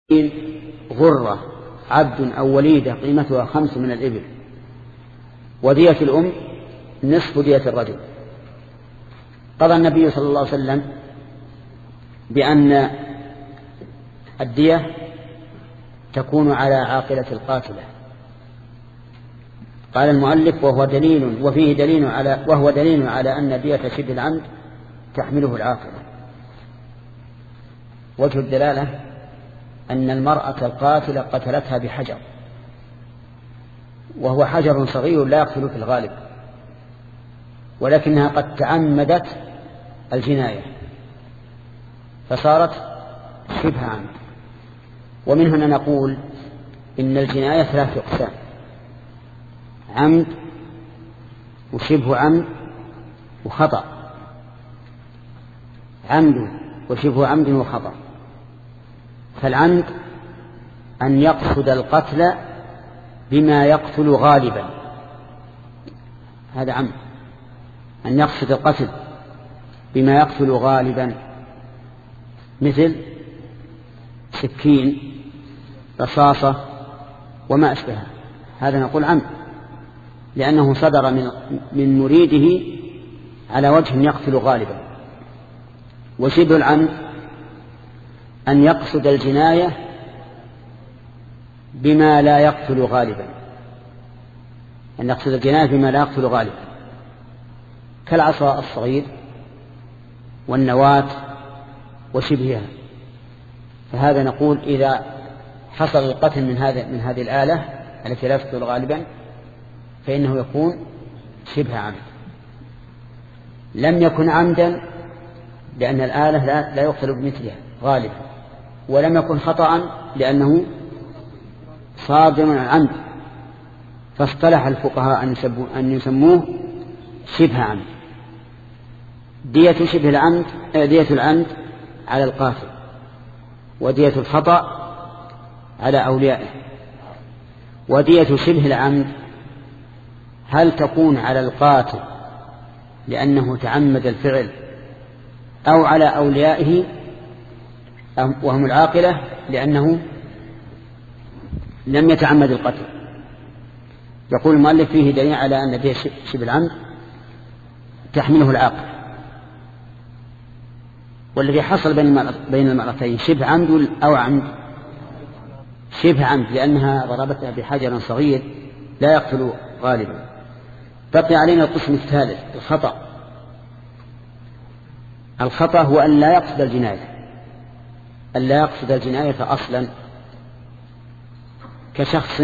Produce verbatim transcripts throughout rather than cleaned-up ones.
غرة عبد أو وليدة قيمتها خمس من الإبل، ودية الأم نصف دية الرجل. قضى النبي صلى الله عليه وسلم بأن الدية تكون على عاقلة القاتلة. قال المؤلف وهو دليل وفيه دليل على وهو دليل على أن دية شبه العمد تحمله العاقلة. وجه الدلالة أن المرأة القاتلة قتلتها بحجر، وهو حجر صغير لا يقتل في الغالب، ولكنها قد تعمدت الجناية فصارت شبه عمد. ومن هنا نقول إن الجناية ثلاث أقسام: عمد وشبه عمد وخطأ. عمد وشبه عمد وخطأ. فالعمد أن يقصد القتل بما يقتل غالبا، هذا عمد، أن يقصد القتل بما يقتل غالبا، مثل سكين، رصاصة وما أشبه، هذا نقول عمد لأنه صدر من من مريده على وجه يقتل غالبا. وشبه العمد أن يقصد الجناية بما لا يقتل غالبا، أن يقصد الجناية بما لا يقتل غالبا، كالعصا الصغير والنواة وشبهها. فهذا نقول إذا حصل القتل من هذا من هذه الآلة التي لا تقتل غالبا فإنه يكون شبه عمد. لم يكن عمدا لأن الآلة لا, لا يقتل بمثلها غالبا، ولم يكن خطأ لأنه صادر من العمد، فاصطلح الفقهاء أن يسموه شبه عمد. دية شبه العمد دية العمد على القاتل، ودية الخطأ على أوليائه. ودية شبه العمد هل تكون على القاتل لأنه تعمد الفعل، أو على أوليائه وهم العاقلة لأنه لم يتعمد القتل؟ يقول المؤلف فيه دليل على أن دية شبه العمد تحمله العاقل. والذي حصل بين المرأتين شبه عمد أو عمد؟ شبه عمد، لأنها ضربتها بحجر صغير لا يقتل غالبا. بقي علينا القسم الثالث الخطأ. الخطأ هو أن لا يقصد الجناية، أن لا يقصد الجناية أصلا، كشخص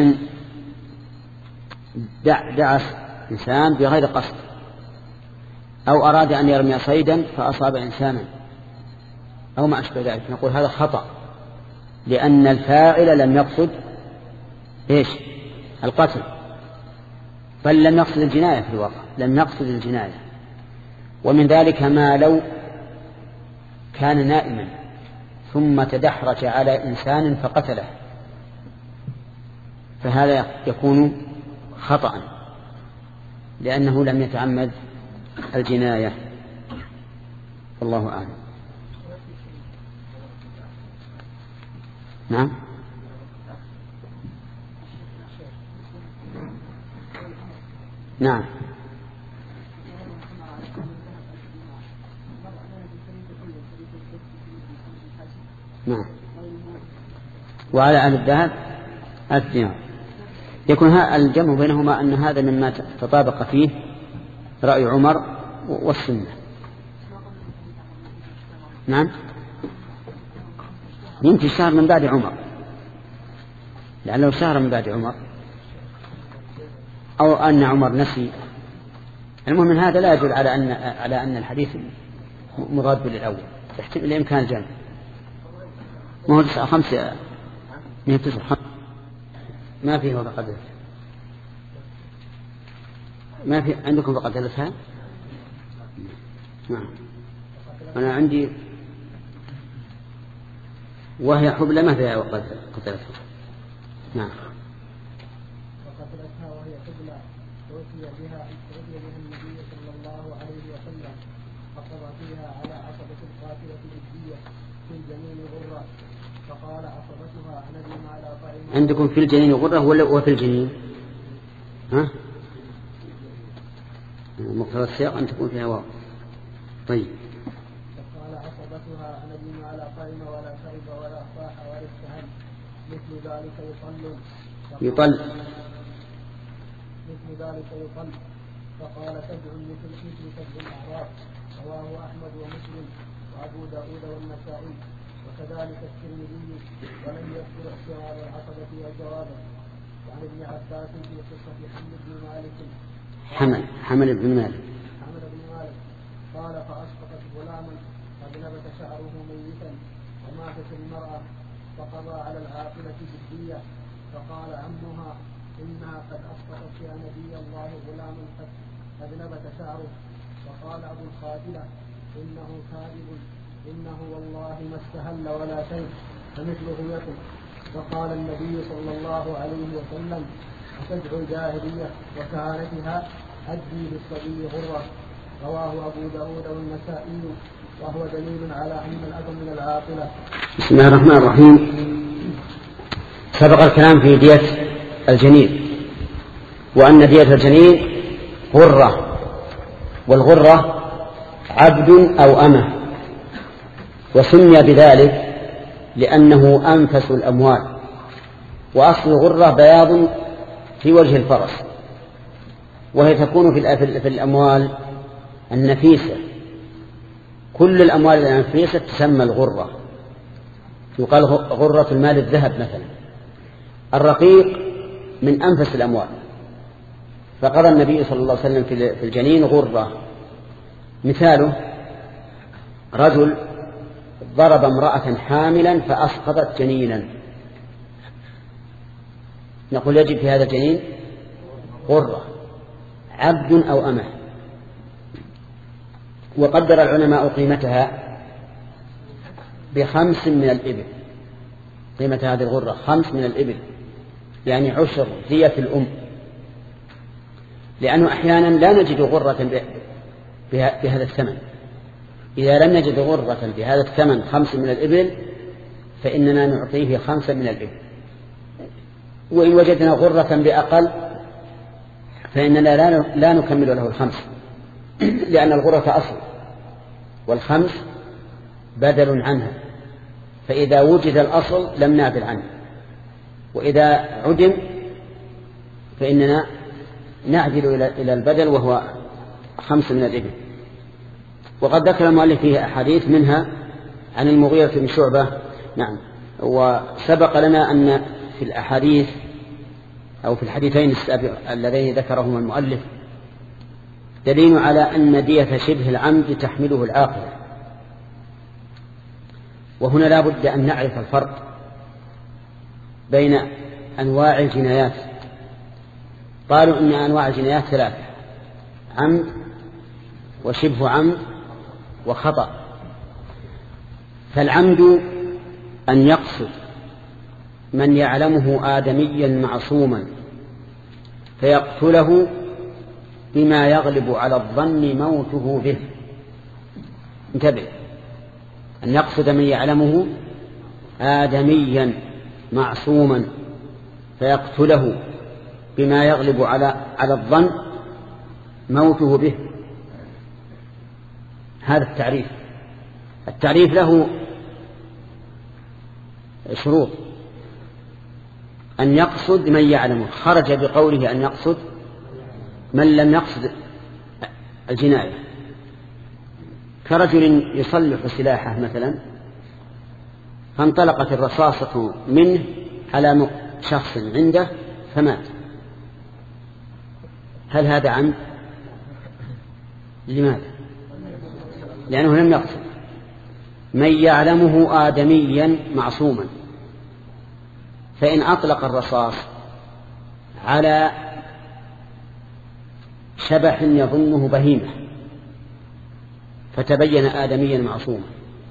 دعس إنسان بغير قصد، أو أراد أن يرمي صيدا فأصاب إنسانا أو ما أشبه ذلك، نقول هذا خطأ لأن الفاعل لم يقصد إيش؟ القتل، بل لم يقصد الجناية في الواقع، لم يقصد الجناية. ومن ذلك ما لو كان نائما ثم تدحرج على إنسان فقتله، فهذا يكون خطأ لأنه لم يتعمد الجناية. والله أعلم. نعم. نعم. نعم. وعلى أهل الذهب الدينار. يكون الجمع بينهما أن هذا مما تطابق فيه رأي عمر والسنة. نعم. يمكن الشهر من بعد عمر، لأنه شهر من بعد عمر، أو أن عمر نسي. المهم من هذا لا يدل على أن على أن الحديث مضاد للأول، يحتمل الإمكان الجمع. ما هو تسعة خمسة من تسعة ما فيه فقد ما في عندكم فقد ثلاثة. نعم. أنا عندي وهي حبلى ما فيها وقد قتلتها. نعم. وقتلتها وهي حبلى توفي بها توفي بها النبي صلى الله عليه وسلم، فقضى فيها على عصبة القاتلة بالدية في الجنين غرة، فقال عصبتها عندكم في الجنين غرة ولا وفي الجنين؟ ها؟ مقتضى السياق أن تكون فيها واو. طيب. قال عصبتها ندم على قائم ولا شرب ولا صاح ولا استهل مثل ذلك يطل يطل مثل ذلك يطل فقال سبع مثل مثل سبع الأعراف. رواه أحمد ومسلم وأبو داود والنسائي وكذلك الترمذي ولم يذكر احتمال العصبة وجوابه. وعن ابن عباس في قصة حمل بن مالك حمل حمل بن مالك حمل بن مالك قال فأسقطت غلاما قد نبت شعره ميتا وماتت المرأة فقضى على العاقلة بالدية فقال عمها إنها قد أسقطت يا نبي الله غلاما قد قد نبت شعره. فقال أبو الخاتلة إنه كاذب إنه والله ما استهل ولا شيء فمثله يكن. فقال النبي صلى الله عليه وسلم أتدعو الجاهلية وكهانتها أدي بالصبي غرة. رواه أبو داود والنسائي وهو دليل على أن الأب من العاقلة. بسم الله الرحمن الرحيم. سبق الكلام في دية الجنين وأن دية الجنين غرة، والغرة عبد أو أمة، وسمي بذلك لأنه أنفس الأموال، وأصل الغرة بياض في وجه الفرس، وهي تكون في الأموال النفيسة. كل الأموال النفيسة تسمى الغرة، يقال غرة المال الذهب مثلا. الرقيق من أنفس الأموال، فقال النبي صلى الله عليه وسلم في الجنين غرة. مثاله رجل ضرب امرأة حاملا فأسقطت جنينا، نقول يجب في هذا الجنين غرة، عبد أو أمة. وقدر العلماء قيمتها بخمس من الإبل، قيمة هذه الغرة خمس من الإبل، يعني عشر دية الأم، لأنه أحيانا لا نجد غرة بهذا الثمن. إذا لم نجد غرة بهذا الثمن خمس من الإبل فإننا نعطيه خمسة من الإبل، وإن وجدنا غرة بأقل فإننا لا نكمل له الخمس، لأن الغرة أصل والخمس بدل عنها، فإذا وجد الأصل لم نعدل عنه، وإذا عدم فإننا نعدل إلى البدل وهو خمس من الإبل. وقد ذكر المؤلف فيه أحاديث منها عن المغيرة بن شعبة. نعم. وسبق لنا أن في الأحاديث أو في الحديثين اللذين ذكرهما المؤلف دليل على أن دية شبه العمد تحمله العاقلة. وهنا لا بد أن نعرف الفرق بين أنواع الجنايات. قالوا إن أنواع الجنايات ثلاثة: عمد وشبه عمد وخطأ. فالعمد أن يقصد من يعلمه آدميا معصوما فيقتله بما يغلب على الظن موته به. انتبه، أن يقصد من يعلمه آدميا معصوما فيقتله بما يغلب على على الظن موته به. هذا التعريف. التعريف له شروط: أن يقصد من يعلمه، خرج بقوله أن يقصد من لم يقصد الجناية، كرجل يصلح سلاحه مثلا فانطلقت الرصاصة منه على شخص عنده فمات. هل هذا عمد؟ لماذا؟ لأنه لم يقصد. من يعلمه آدميا معصوما، فإن أطلق الرصاص على شبح يظنه بهيمة فتبين آدميا معصوما،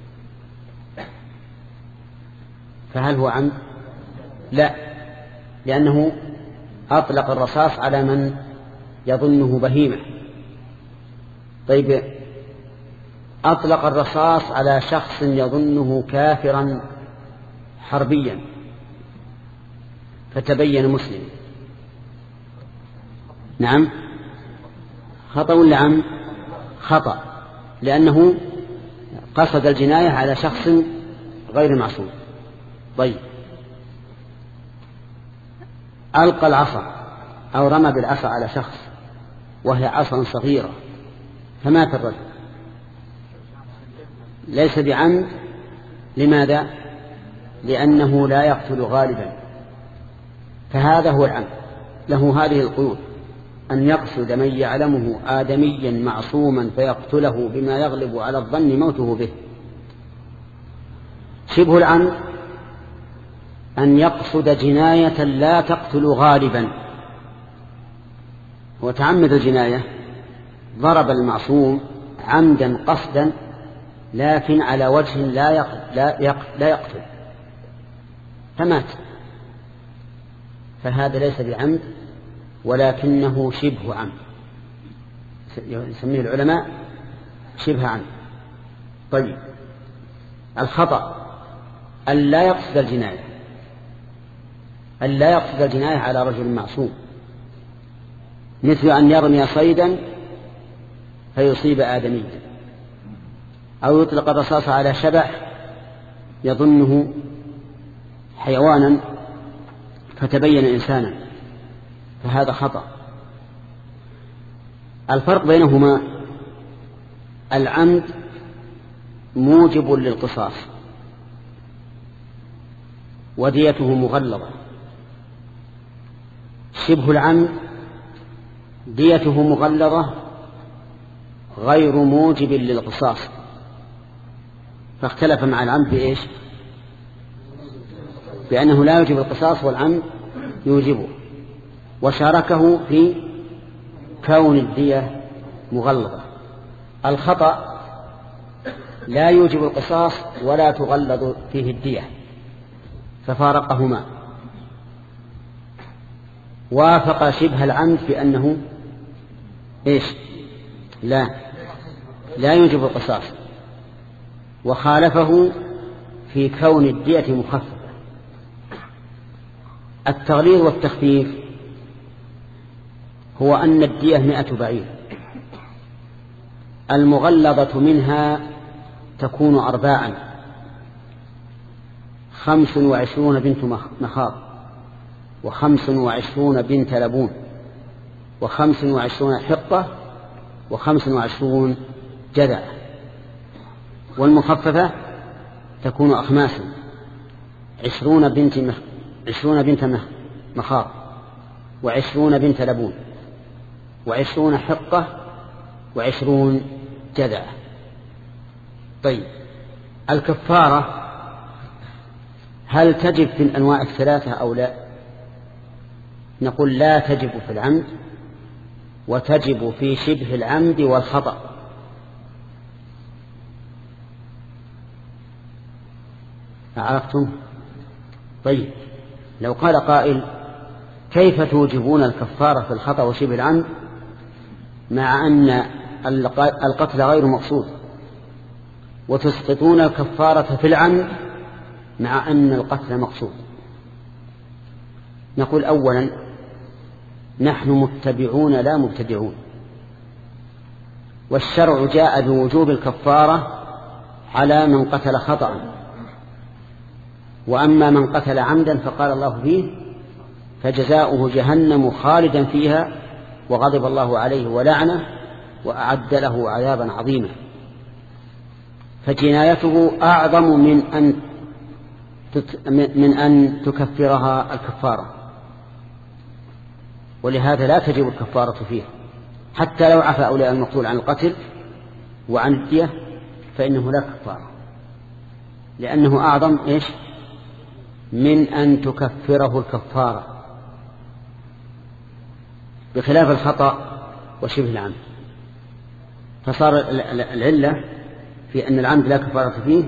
فهل هو عمد؟ لا، لأنه أطلق الرصاص على من يظنه بهيمة. طيب، أطلق الرصاص على شخص يظنه كافرا حربيا فتبين مسلم. نعم، خطأ ولا عمد؟ خطأ، لأنه قصد الجناية على شخص غير معصوم. طيب، ألقى العصا أو رمى بالعصا على شخص وهي عصا صغيرة فمات الرجل، ليس بعمد. لماذا؟ لأنه لا يقتل غالبا، فهذا هو العمد، له هذه القيود: أن يقصد من يعلمه آدميا معصوما فيقتله بما يغلب على الظن موته به. شبه العمد أن يقصد جناية لا تقتل غالبا، وتعمد الجناية، ضرب المعصوم عمدا قصدا لكن على وجه لا يقتل, لا يقتل, لا يقتل فمات، فهذا ليس بعمد ولكنه شبه عمد، يسميه العلماء شبه عمد. طيب، الخطأ أن لا يقصد الجناية، أن لا يقصد الجناية على رجل معصوم، مثل أن يرمي صيدا فيصيب آدميا، أو يطلق الرصاص على شبح يظنه حيوانا فتبين إنسانا، فهذا خطأ. الفرق بينهما: العمد موجب للقصاص وديته مغلظة، شبه العمد ديته مغلظة غير موجب للقصاص، فاختلف مع العمد بإيش؟ بأنه لا يوجب القصاص والعمد يوجبه، وشاركه في كون الدية مغلظة. الخطأ لا يوجب القصاص ولا تغلظ فيه الدية، ففارقهما، وافق شبه العمد في أنه إيش؟ لا لا يوجب القصاص، وخالفه في كون الدية مخففة. التغليظ والتخفيف هو أن الدية مئة بعير، المغلظة منها تكون أرباعا: خمس وعشرون بنت مخاض، وخمس وعشرون بنت لبون، وخمس وعشرون حقة، وخمس وعشرون جدع. والمخففة تكون أخماسا: عشرون بنت مخ... عشرون بنت مخاض، وعشرون بنت لبون، وعشرون حقة، وعشرون جدع. طيب، الكفارة هل تجب في الأنواع الثلاثة أو لا؟ نقول لا تجب في العمد، وتجب في شبه العمد والخطأ. عرفتم؟ طيب، لو قال قائل: كيف توجبون الكفارة في الخطأ وشبه العمد مع أن القتل غير مقصود، وتسقطون الكفارة في العمد مع أن القتل مقصود؟ نقول: أولا، نحن متبعون لا مبتدعون، والشرع جاء بوجوب الكفارة على من قتل خطأ، وأما من قتل عمدا فقال الله فيه: فجزاؤه جهنم خالدا فيها وغضب الله عليه ولعنه وأعد له عذابا عظيما. فجنايته أعظم من أن من أن تكفرها الكفارة، ولهذا لا تجب الكفارة فيه، حتى لو عفى أولياء المقتول عن القتل وعن الدية فإنه لا كفارة، لأنه أعظم إيش من أن تكفره الكفارة، بخلاف الخطأ وشبه العمد. فصار العلة في أن العمد لا كفارة فيه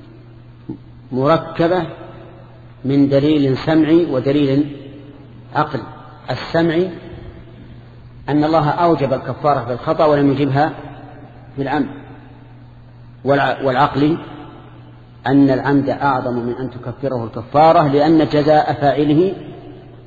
مركبة من دليل سمعي ودليل عقل. السمعي أن الله أوجب الكفارة في الخطأ ولم يجبها في العمد، والعقل أن العمد أعظم من أن تكفره الكفارة، لأن جزاء فاعله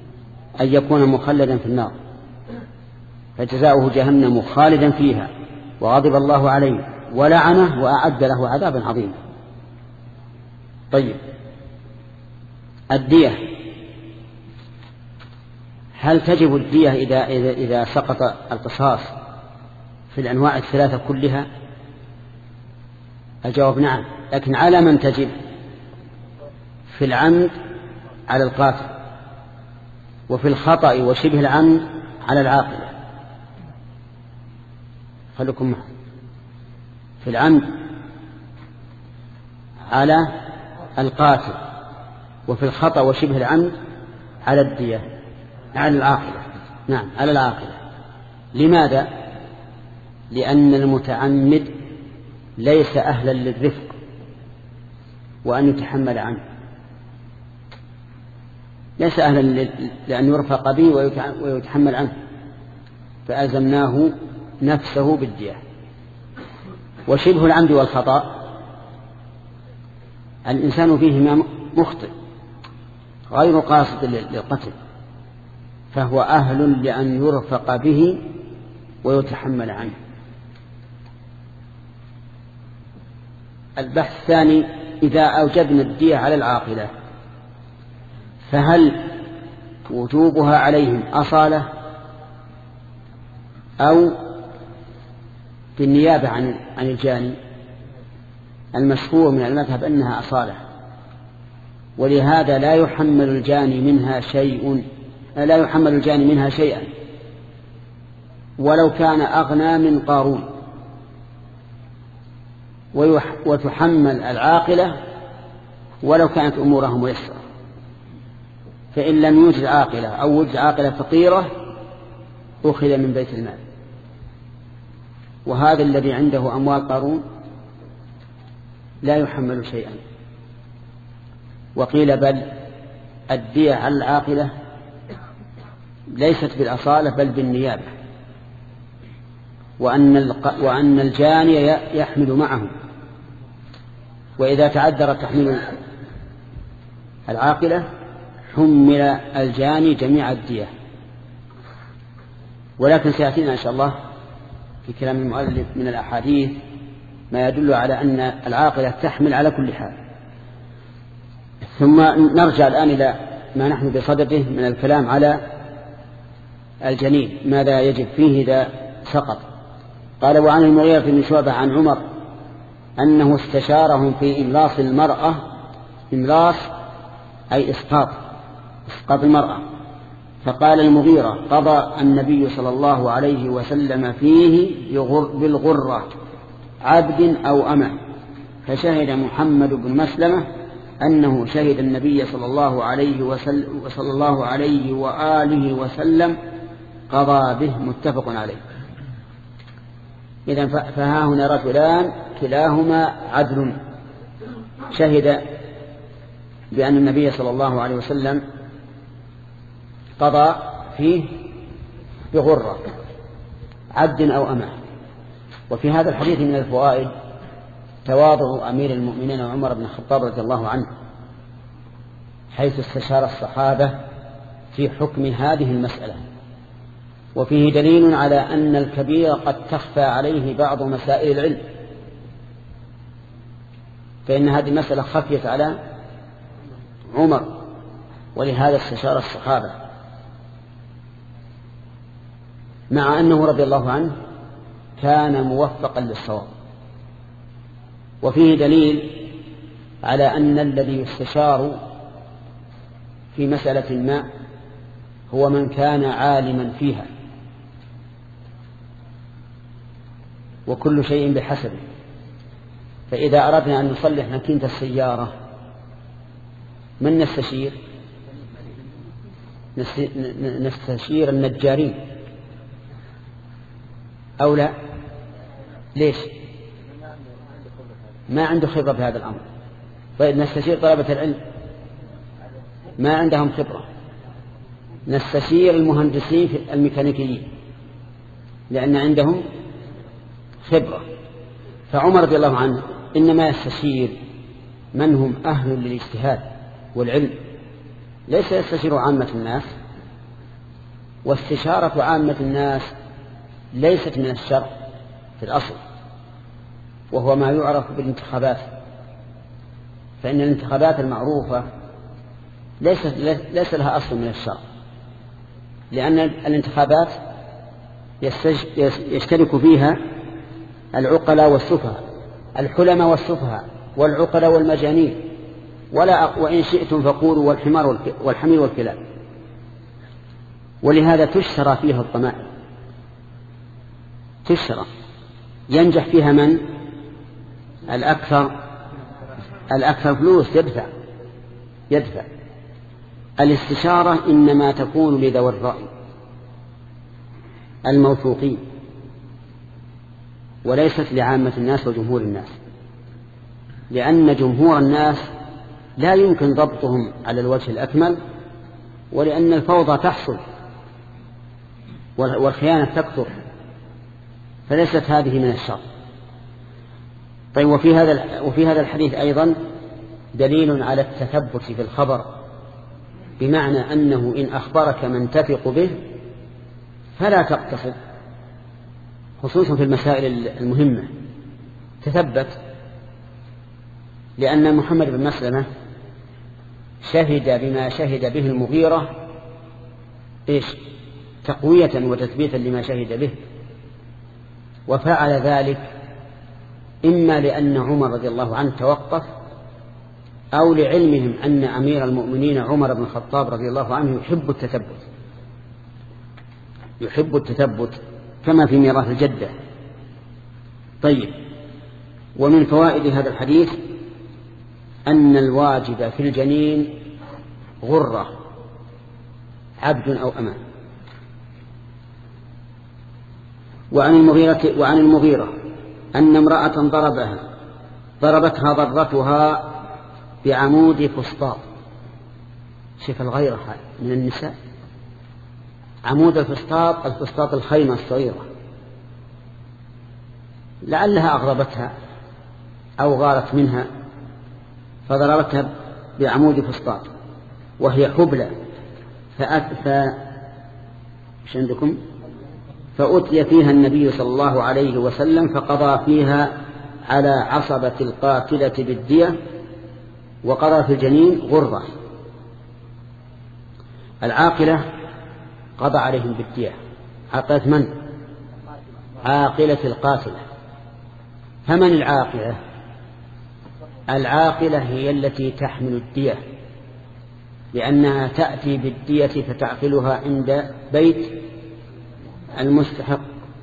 أن يكون مخلدا في النار فجزاؤه جهنم خالدا فيها وغضب الله عليه ولعنه وأعد له عذابا عظيما. طيب، الدية، هل تجب الدية إذا, إذا, إذا سقط القصاص في الأنواع الثلاثة كلها؟ الجواب نعم، لكن على من تجب؟ في العمد على القاتل، وفي الخطأ وشبه العمد على العاقلة. خلكم معه. في العمد على القاتل، وفي الخطأ وشبه العمد على الدية، على العاقلة. نعم، على العاقلة. لماذا؟ لأن المتعمد ليس أهلا للرفق وأن يتحمل عنه، ليس أهلا لأن يرفق به ويتحمل عنه، فألزمناه نفسه بالدية. وشبه العمد والخطأ الإنسان فيهما مخطئ غير قاصد للقتل، فهو أهل لأن يرفق به ويتحمل عنه. البحث الثاني: إذا أوجبنا الدية على العاقلة فهل وجوبها عليهم أصالة أو بالنيابة عن عن الجاني؟ المشهور من المذهب أنها أصالة، ولهذا لا يحمل الجاني منها شيء لا يحمل الجاني منها شيئا ولو كان أغنى من قارون، وتحمل العاقلة ولو كانت أمورها ميسرة. فإن لم يوجد عاقلة أو وجد عاقلة فقيرة أخذ من بيت المال. وهذا الذي عنده أموال قارون لا يحمل شيئا. وقيل بل الدية على العاقلة ليست بالأصالة بل بالنيابة، وأن, وأن الجاني يحمل معه، وإذا تعذر تحميل العاقلة حمل الجاني جميع الدية. ولكن سيأتينا إن شاء الله في كلام المؤلف من الأحاديث ما يدل على أن العاقلة تحمل على كل حال. ثم نرجع الآن إلى ما نحن بصدده من الكلام على الجنين، ماذا يجب فيه إذا سقط. قال: وعن المغيرة بن شعبة عن عمر أنه استشارهم في إملاص المرأة. إملاص أي إسقاط، إسقاط المرأة. فقال المغيرة: قضى النبي صلى الله عليه وسلم فيه بالغرة عبد أو أمة. فشهد محمد بن مسلمة أنه شهد النبي صلى الله عليه وسلم وصلى الله عليه وآله وسلم قضى به، متفق عليه. إذن فها هنا رجلان كلاهما عدل، شهد بأن النبي صلى الله عليه وسلم قضى فيه بغرة عبد أو أمة. وفي هذا الحديث من الفوائد تواضع أمير المؤمنين عمر بن الخطاب رضي الله عنه، حيث استشار الصحابة في حكم هذه المسألة. وفيه دليل على أن الكبير قد تخفى عليه بعض مسائل العلم، فإن هذه المسألة خفيت على عمر، ولهذا استشار الصحابة، مع أنه رضي الله عنه كان موفقا للصواب. وفيه دليل على أن الذي يستشار في مسألة ما هو من كان عالما فيها، وكل شيء بحسبه. فإذا أردنا أن نصلح ماكينة السيارة من نستشير؟ نستشير النجارين أو لا؟ ليش؟ ما عنده خبرة في هذا الأمر. طيب نستشير طلبة العلم ما عندهم خبرة. نستشير المهندسين الميكانيكيين لأن عندهم خبرة. فعمر رضي الله عنه إنما يستشير من هم أهل للاجتهاد والعلم، ليس يستشير عامة الناس. واستشارة عامة الناس ليست من الشرع في الأصل، وهو ما يعرف بالانتخابات. فإن الانتخابات المعروفة ليس, ليس لها أصل من الشرع، لأن الانتخابات يشترك فيها العقلاء والسفهاء، الحلماء والسفهاء، والعقلاء والمجانين، ولا وإن شئتم فقولوا والحمار والحمير والكلاب. ولهذا تشترى فيها الضمائر، تشترى ينجح فيها من الأكثر الأكثر فلوس يدفع يدفع الاستشارة إنما تكون لذوي الرأي الموثوقين، وليست لعامة الناس وجمهور الناس، لأن جمهور الناس لا يمكن ضبطهم على الوجه الأكمل، ولأن الفوضى تحصل والخيانة تكثر، فليست هذه من الشر. طيب، وفي هذا وفي هذا الحديث أيضا دليل على التثبت في الخبر، بمعنى أنه إن أخبرك من تثق به فلا تقتصد، خصوصا في المسائل المهمة، تثبت. لأن محمد بن مسلمة شهد بما شهد به المغيرة إيش؟ تقوية وتثبيتا لما شهد به، وفعل ذلك إما لأن عمر رضي الله عنه توقف، أو لعلمهم أن أمير المؤمنين عمر بن الخطاب رضي الله عنه يحب التثبت يحب التثبت كما في ميراث الجدة. طيب، ومن فوائد هذا الحديث أن الواجب في الجنين غرة، عبد أو أمة. وعن المغيرة, وعن المغيرة أن امرأة ضربها ضربتها ضرتها بعمود فسطاط. شوف الغيرة من النساء، عمود الفسطاط، الفسطاط الخيمة الصغيرة، لعلها أغضبتها أو غارت منها فضربتها بعمود فسطاط وهي حبلى، فعندكم فأتي فيها النبي صلى الله عليه وسلم فقضى فيها على عصبة القاتلة بالدية، وقضى في الجنين غرة. العاقلة قضى عليهم بالدية. عاقلة من؟ عاقلة القاتلة. فمن العاقلة؟ العاقلة هي التي تحمل الدية، لأنها تأتي بالدية فتعقلها عند بيت المستحق.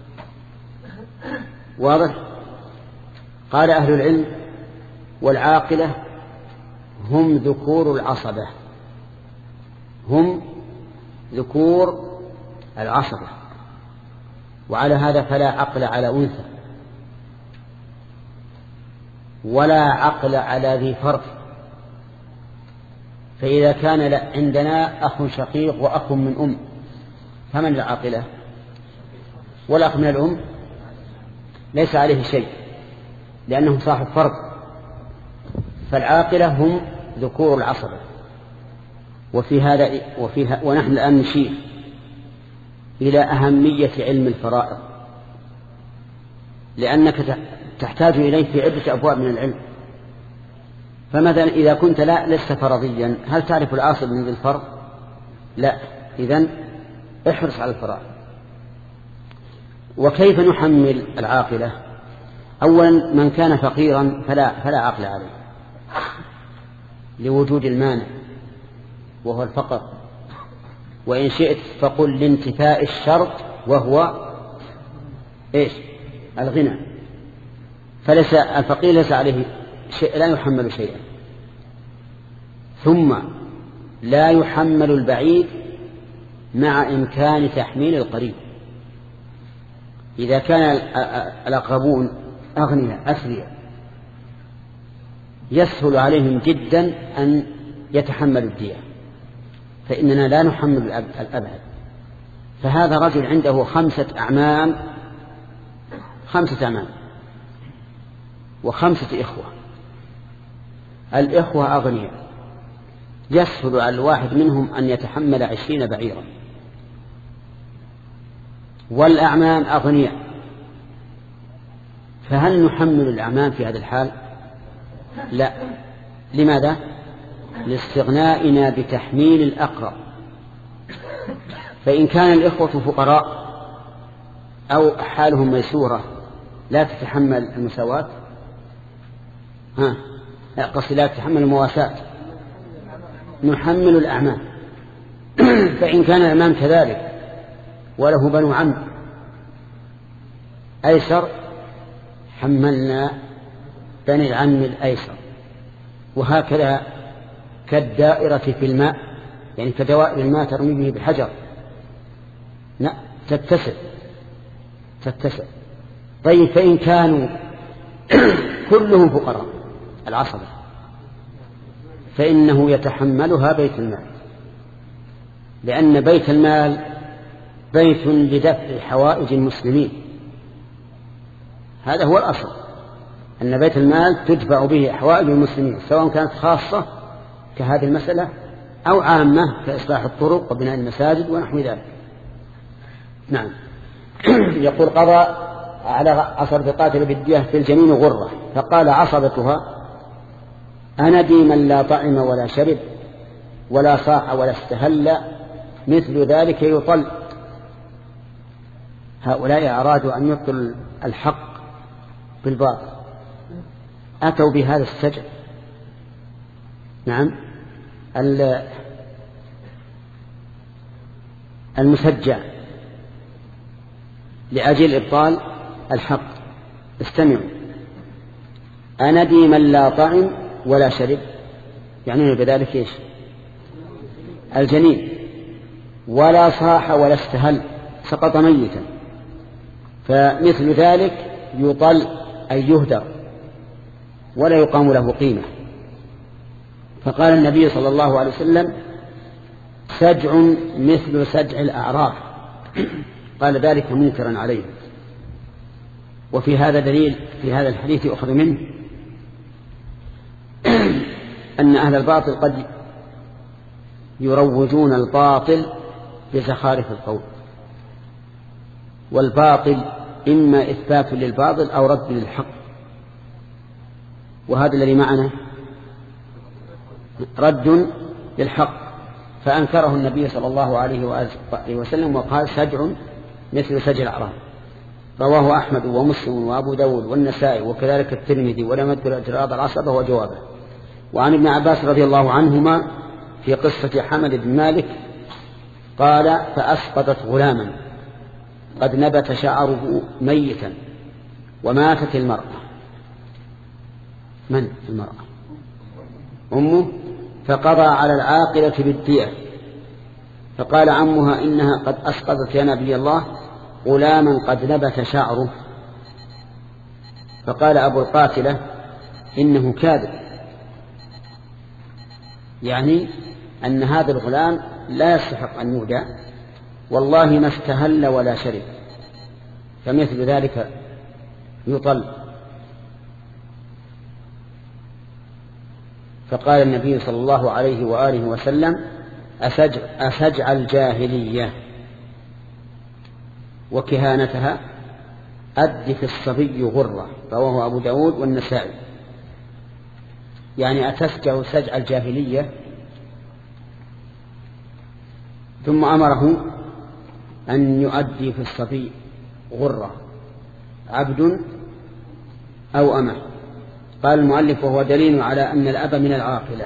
واضح؟ قال أهل العلم: والعاقلة هم ذكور العصبة، هم ذكور العصبة، وعلى هذا فلا عقل على أنثى ولا عقل على ذي فرق. فإذا كان عندنا أخ شقيق وأخ من أم، فمن العاقلة؟ والأخ من الأم ليس عليه شيء لأنه صاحب فرق. فالعاقلة هم ذكور العصبة. وفي هذا وفي ونحن الآن نشير إلى أهمية علم الفرائض، لأنك تحتاج إليه في عدة أبواب من العلم. فمثلا إذا كنت لا لست فرضيا، هل تعرف العاصب من ذي الفرض؟ لا. إذن احرص على الفرائض. وكيف نحمل العاقلة؟ أولا، من كان فقيرا فلا, فلا عقل عليه لوجود المانع وهو الفقر، وإن شئت فقل لانتفاء الشرط وهو إيش؟ الغنى. فليس الفقير ليس عليه شيء، لا يحمل شيئا. ثم لا يحمل البعيد مع إمكان تحميل القريب. إذا كان الأقربون أغنياء أثرياء يسهل عليهم جدا أن يتحملوا الدية، فإننا لا نحمل الأبعد. فهذا رجل عنده خمسة أعمام خمسة أعمام وخمسة إخوة. الإخوة أغنياء، يسهل على الواحد منهم أن يتحمل عشرين بعيرا، والأعمام أغنياء، فهل نحمل الأعمام في هذا الحال؟ لا. لماذا؟ لاستغنائنا بتحميل الأقرب. فإن كان الإخوة فقراء أو حالهم ميسورة لا تتحمل المساواة، ها قصدي لا تتحمل المواساة، نحمل الأعمام. فإن كان الأمام كذلك وله بنو عم أيسر حملنا بني العم الأيسر. وهكذا كالدائرة في الماء، يعني كدوائر الماء ترمي به بحجر لا تتسع تتسع. طيب فإن كانوا كلهم فقراء العصبة فإنه يتحملها بيت المال، لأن بيت المال بيت لدفع حوائج المسلمين. هذا هو الأصل، أن بيت المال تدفع به حوائج المسلمين، سواء كانت خاصة كهذه المسألة أو عامة كإصلاح الطرق وبناء المساجد ونحو ذلك. نعم. يقول قضى على عصر بقاتل بالدية في الجنين غرة، فقال عصبتها أندي من لا طعم ولا شرب ولا صاح ولا استهل مثل ذلك يطل. هؤلاء أرادوا أن يبطل الحق بالباطل، أتوا بهذا السجع. نعم. المسجع لأجل إبطال الحق. استمعوا. أندي من لا طعم ولا شرب، يعني بذلك إيش؟ الجنين. ولا صاح ولا استهل، سقط ميتا، فمثل ذلك يطل أي يهدر ولا يقام له قيمة. فقال النبي صلى الله عليه وسلم سجع مثل سجع الأعراب، قال ذلك منكرا عليه. وفي هذا دليل في هذا الحديث أخذ منه أن أهل الباطل قد يروجون الباطل بزخارف القول، والباطل إما إثبات للباطل أو رد للحق، وهذا الذي معنا رد للحق. فأنكره النبي صلى الله عليه وآله وسلم وقال سجع مثل سجع الأعراب. رواه أحمد ومسلم وأبو داود والنسائي وكذلك الترمذي، ولم يذكر اعتراض العصبة وجوابه. وعن ابن عباس رضي الله عنهما في قصة حمد بن مالك قال فأسقطت غلاما قد نبت شعره ميتا وماتت المرأة. من المرأة؟ أمه. فقضى على العاقلة بالدية، فقال عمها إنها قد أسقطت يا نبي الله غلاما قد نبت شعره. فقال أبو القاتلة إنه كاذب، يعني أن هذا الغلام لا يستحق أن يودع، والله ما استهل ولا شرب، فمثل ذلك يطل. فقال النبي صلى الله عليه وآله وسلم أسجع, أسجع الجاهلية وكهانتها أد في الصبي غرة. رواه أبو داود والنسائي. يعني أتسجع سجع الجاهلية. ثم أمره أن يؤدي في الصبي غرة عبد أو أمه. قال المؤلف وهو دليل على أن الأب من العاقلة،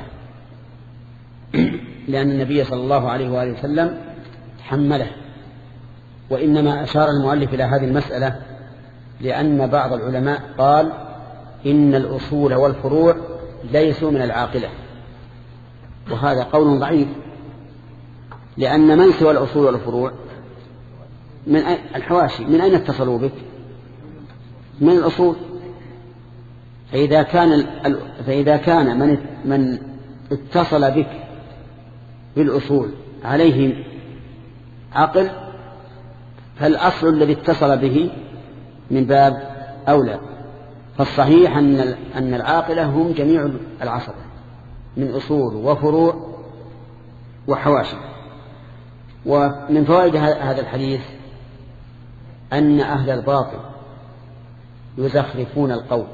لأن النبي صلى الله عليه وآله وسلم حمله. وإنما أشار المؤلف إلى هذه المسألة لأن بعض العلماء قال إن الأصول والفروع ليسوا من العاقلة، وهذا قول ضعيف، لأن من سوى الأصول والفروع من الحواشي من أين اتصلوا بك؟ من الأصول. فإذا كان فإذا كان من من اتصل بك بالأصول عليه عقل، فالأصل الذي اتصل به من باب أولى. فالصحيح أن أن العاقلة هم جميع العصبة من أصول وفروع وحواشي. ومن فوائد هذا الحديث أن أهل الباطل يزخرفون القول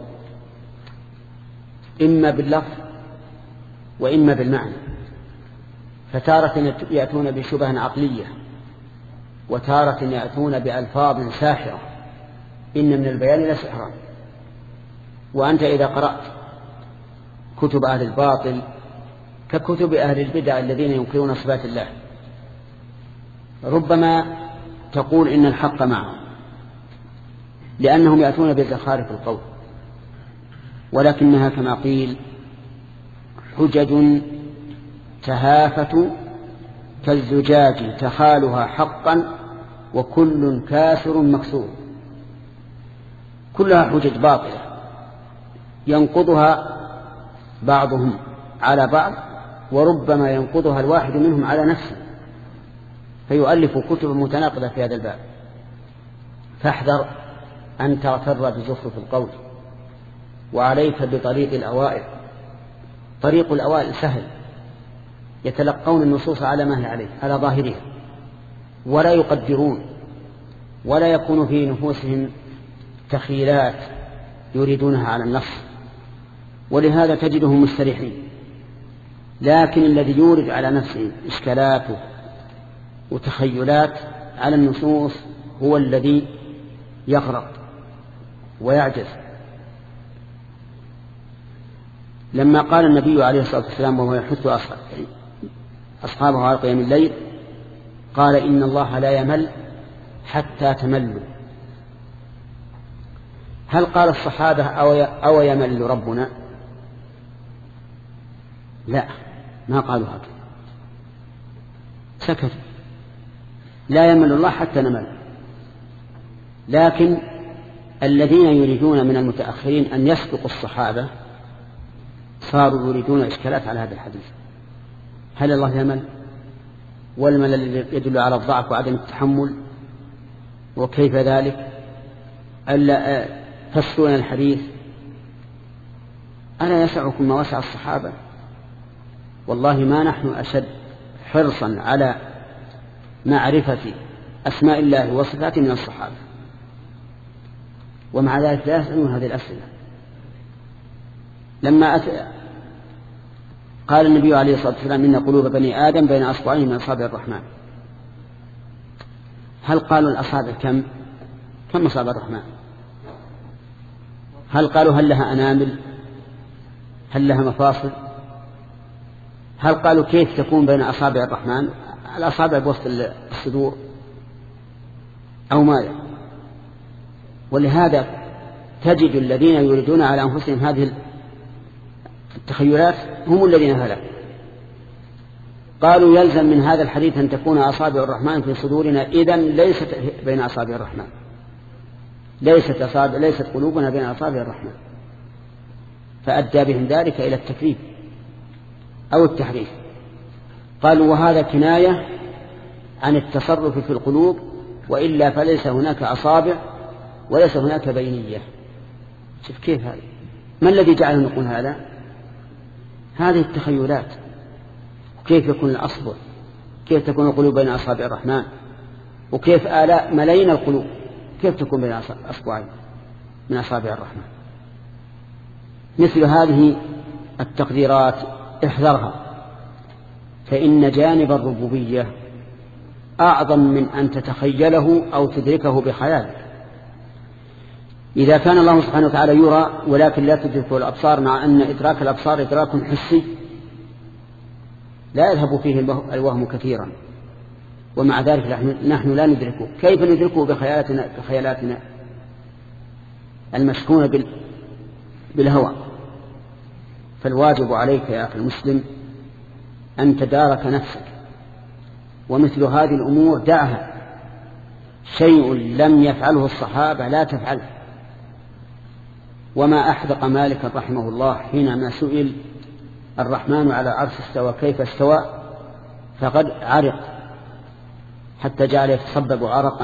إما باللفظ وإما بالمعنى، فتارة يأتون بشبه عقلية وتارة يأتون بألفاظ ساحرة، إن من البيان لسحرا. وأنت إذا قرأت كتب أهل الباطل ككتب أهل البدع الذين ينكرون صفات الله، ربما تقول إن الحق معهم لأنهم يأتون بزخارف القول، ولكنها كما قيل حجج تهافت كالزجاج تخالها حقا وكل كاسر مكسور، كلها حجج باطلة ينقضها بعضهم على بعض، وربما ينقضها الواحد منهم على نفسه فيؤلف كتب متناقضة في هذا الباب. فاحذر أن تغتر بزخرف القول، وعليك بطريق الأوائل. طريق الأوائل سهل، يتلقون النصوص على ما هي عليه على ظاهرها ولا يقدرون، ولا يكون في نفوسهم تخيلات يريدونها على النص، ولهذا تجدهم مستريحين. لكن الذي يورد على نفسه إشكالات وتخيلات على النصوص هو الذي يغرق ويعجز. لما قال النبي عليه الصلاة والسلام وهو يحث أصحابه على قيام الليل قال إن الله لا يمل حتى تملوا. هل قال الصحابة أو يمل ربنا؟ لا، ما قالوا هكذا، سكتوا. لا يمل الله حتى نمل. لكن الذين يريدون من المتأخرين أن يسبقوا الصحابة صاروا يريدون إشكالات على هذا الحديث. هل الله يمل؟ والملل يدل على الضعف وعدم التحمل، وكيف ذلك؟ ألا تفسرون الحديث؟ ألا يسعكم ما وسع الصحابة؟ والله ما نحن أشد حرصا على معرفة أسماء الله وصفاته من الصحابة، ومع ذلك لا يسألون هذه الأسئلة. لما أت... قال النبي عليه الصلاة والسلام إن قلوب بني آدم بين أصبعين من أصابع الرحمن، هل قالوا الأصابع كم كم أصابع الرحمن؟ هل قالوا هل لها أنامل؟ هل لها مفاصل؟ هل قالوا كيف تكون بين أصابع الرحمن؟ الأصابع بوسط الصدور أو ماذا؟ ولهذا تجد الذين يريدون على أنفسهم هذه التخيلات هم الذين هلكوا. قالوا يلزم من هذا الحديث أن تكون أصابع الرحمن في صدورنا، إذن ليست بين أصابع الرحمن، ليست أصابع ليست قلوبنا بين أصابع الرحمن، فأدى بهم ذلك إلى التكذيب أو التحريف. قالوا وهذا كناية عن التصرف في القلوب، وإلا فليس هناك أصابع وليس هناك بينية. شوف كيف هذا، ما الذي جعلنا نقول هذا؟ هذه التخيلات. وكيف يكون الأصبع؟ كيف تكون القلوب بين أصابع الرحمن؟ وكيف آلاء ملايين القلوب كيف تكون بين أصبعين من أصابع الرحمن؟ مثل هذه التقديرات احذرها، فإن جانب الربوبية أعظم من أن تتخيله أو تدركه بخيالك. إذا كان الله سبحانه وتعالى يرى ولكن لا تدركه الأبصار، مع أن إدراك الأبصار إدراك حسي لا يذهب فيه الوهم كثيرا، ومع ذلك نحن لا ندركه. كيف ندركه بخيالاتنا, بخيالاتنا المشحونة بالهوى؟ فالواجب عليك يا أخي المسلم أن تدارك نفسك، ومثل هذه الأمور دعها. شيء لم يفعله الصحابة لا تفعله. وما أحدق مالك رحمه الله حينما سئل الرحمن على عرش استوى كيف استوى، فقد عرق حتى جعل يتصبب عرقا،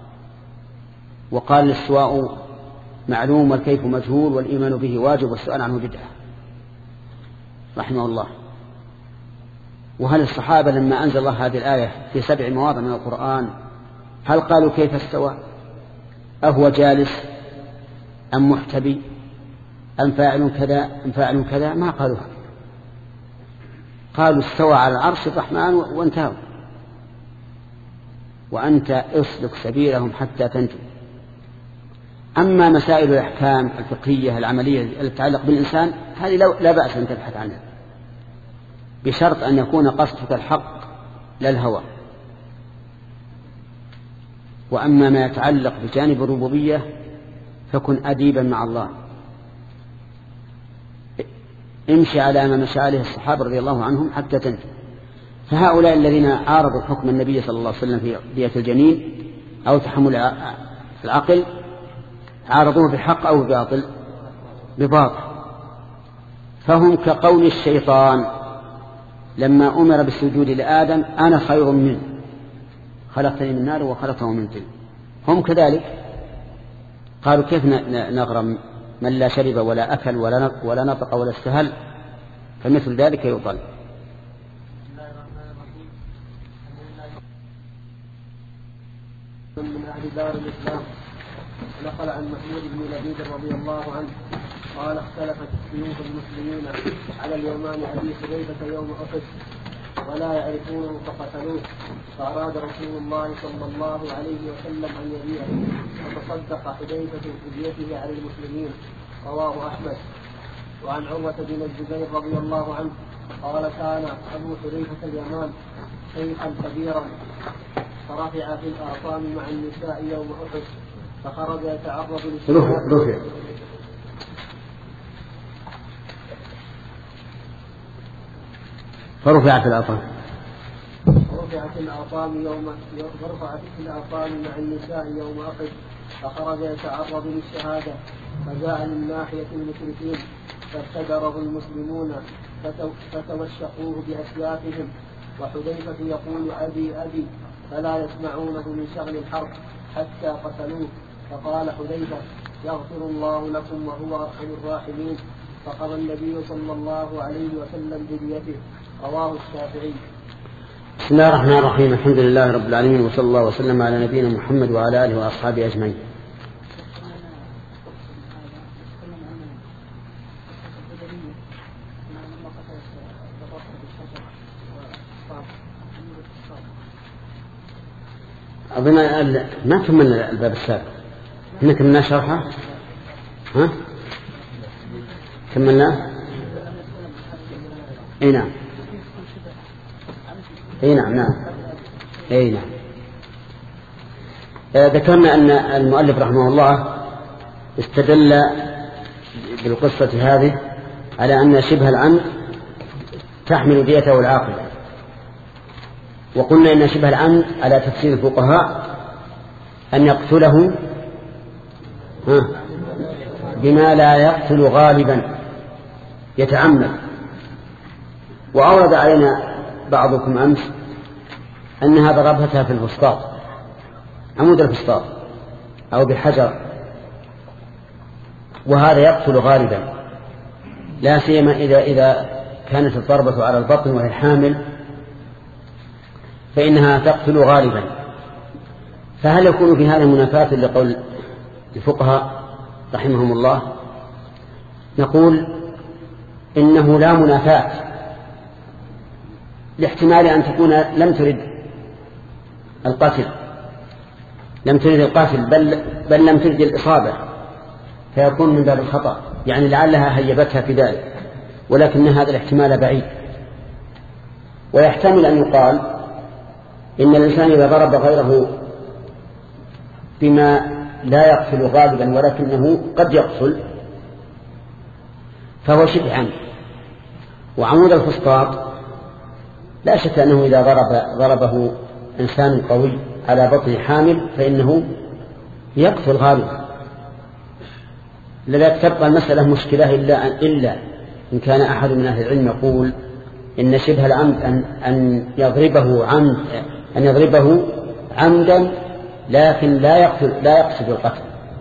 وقال الاستواء معلوم والكيف مجهول والإيمان به واجب والسؤال عنه بدعة رحمه الله. وهل الصحابة لما أنزل الله هذه الآية في سبع مواضع من القرآن هل قالوا كيف استوى؟ أهو جالس أم محتبي أم فاعل كذا أم فاعل كذا، ما قالوها، قالوا استوى على العرش الرحمن وانتهوا. وأنت اسلك سبيلهم حتى تنجو. أما مسائل الأحكام الفقهية العملية التي تتعلق بالإنسان هذه لا بأس أن تبحث عنها، بشرط أن يكون قصدك الحق لا الهوى. وأما ما يتعلق بجانب الربوبية فكن أديبا مع الله، امشي على ما مشى عليه الصحابة رضي الله عنهم حتى تنجو. فهؤلاء الذين عارضوا حكم النبي صلى الله عليه وسلم في دية الجنين أو تحمل العقل عارضوه بحق أو بباطل؟ بباطل. فهم كقول الشيطان لما أمر بالسجود لآدم أنا خير منه خلقتني من نار وخلقته من طين. هم كذلك قالوا كيف نغرم من لا شرب ولا أكل ولا نطق ولا استهل، فمثل ذلك يضل. من أهل دار الإسلام نقل عن محمود بن لبيد رضي الله عنه قال اختلفت سيوف المسلمين على اليمان أبي حذيفة يوم أحد ولا يعرفونه فقتلوه، فأراد رسول الله صلى الله عليه وسلم أن يبيعه فتصدق حذيفة بفديته على المسلمين. رواه أحمد. وعن عروة بن الزبير رضي الله عنه قال كان أبو حذيفة اليمان شيخا كبيرا فرفع في الآطام مع النساء يوم أحد فخرج يتعرض للشهادة فرفعت الأطام فرفعت الأطام يوم فرفعت الأطام مع النساء يوم أحد فخرج يتعرض للشهادة فجاء من ناحية المشركين فابتدره المسلمون فتوشقوه بأسيافهم وحذيفة يقول أبي أبي فلا يسمعونه من شغل الحرب حتى قتلوه. فقال حذيفة يغفر الله لكم وهو أرحم الراحمين. فقضى النبي صلى الله عليه وسلم بديته. رواه الشافعي. بسم الله الرحمن الرحيم. الحمد لله رب العالمين وصلى الله وسلم على نبينا محمد وعلى آله وأصحابه أجمعين. أظن ما كملنا الباب السابق، إحنا كملنا شرحه، ها كملنا أي نعم أي نعم نعم أي نعم. ذكرنا أن المؤلف رحمه الله استدل بالقصة هذه على أن شبه العمد تحمل ديته العاقلة، وقلنا إن شبه العمد على تفسير الفقهاء أن يقتله بما لا يقتل غالبا يتعمد. وأورد علينا بعضكم أمس أنها ضربتها في الفسطاط، عمود الفسطاط أو بحجر، وهذا يقتل غالبا، لا سيما إذا, إذا كانت الضربة على البطن وهي حامل فإنها تقتل غالبا. فهل يكون في هذا منافاة لقول الفقهاء رحمهم الله؟ نقول إنه لا منافاة، لاحتمال أن تكون لم ترد القتل لم ترد القتل بل, بل لم ترد الإصابة، فيكون من باب الخطأ، يعني لعلها هيبتها في ذلك، ولكن هذا الاحتمال بعيد. ويحتمل أن يقال إن الإنسان إذا ضرب غيره بما لا يقتل غالبا ولكنه قد يقتل فهو شبه عمد. وعمود الفسطاط لا شك أنه إذا ضرب ضربه إنسان قوي على بطن حامل فإنه يقتل غالبا. لذلك تبقى المسألة مشكلة إلا, إلا إن كان أحد من أهل العلم يقول إن شبه العمد أن, أن يضربه عمد أن يضربه عمدا لكن لا يقتل لا يقصد القتل،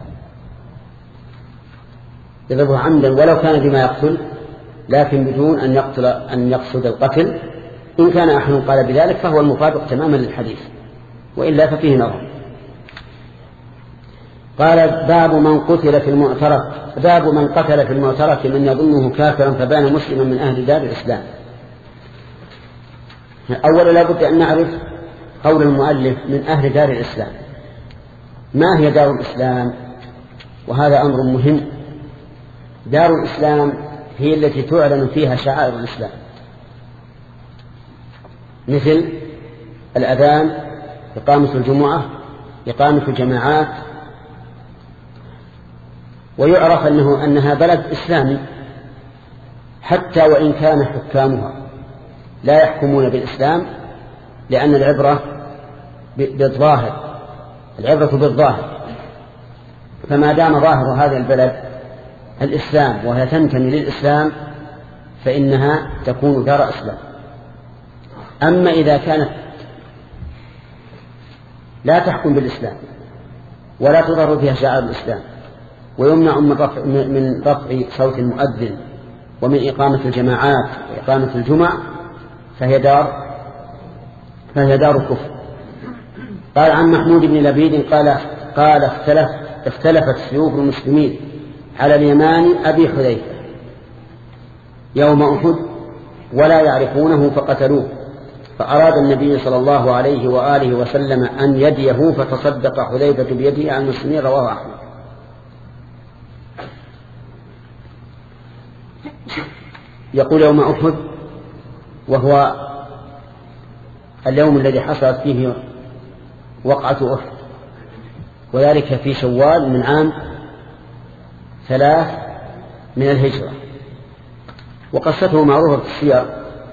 يضربه عمدا ولو كان بما يقتل لكن بدون أن يقتل أن يقصد القتل. إن كان أحد قال بذلك فهو المطابق تماما للحديث، وإلا ففيه نظر. قال باب من قتل في المعترك باب من قتل في المعترك من يظنه كافرا فبان مسلما من أهل دار الإسلام. أولا لا بد أن نعرف قول المؤلف من أهل دار الإسلام، ما هي دار الإسلام؟ وهذا أمر مهم. دار الإسلام هي التي تعلن فيها شعائر الإسلام مثل الأذان، إقامة الجمعة، إقامة الجماعات، ويعرف أنه أنها بلد إسلامي حتى وإن كان حكامها لا يحكمون بالإسلام، لأن العبرة بالظاهر العبرة بالظاهر، فما دام ظاهر هذا البلد الإسلام وهي تنتمي للإسلام فإنها تكون دار إسلام. أما إذا كانت لا تحكم بالإسلام ولا تظهر فيها شعائر الإسلام ويمنع من رفع, من رفع صوت المؤذن ومن إقامة الجماعات وإقامة الجمع فهي دار فهي دار الكفر. قال عن محمود بن لبيد قال قال اختلف اختلفت سيوف المسلمين على اليمان أبي حذيفة يوم أحد ولا يعرفونه فقتلوه، فأراد النبي صلى الله عليه وآله وسلم أن يديه فتصدق حذيفة بيده عن المسلمين. رواه أحمد. يقول يوم أحد وهو اليوم الذي حصلت فيه وقعة أحد، وذلك في شوال من عام ثلاث من الهجرة، وقصته معروفة في السير.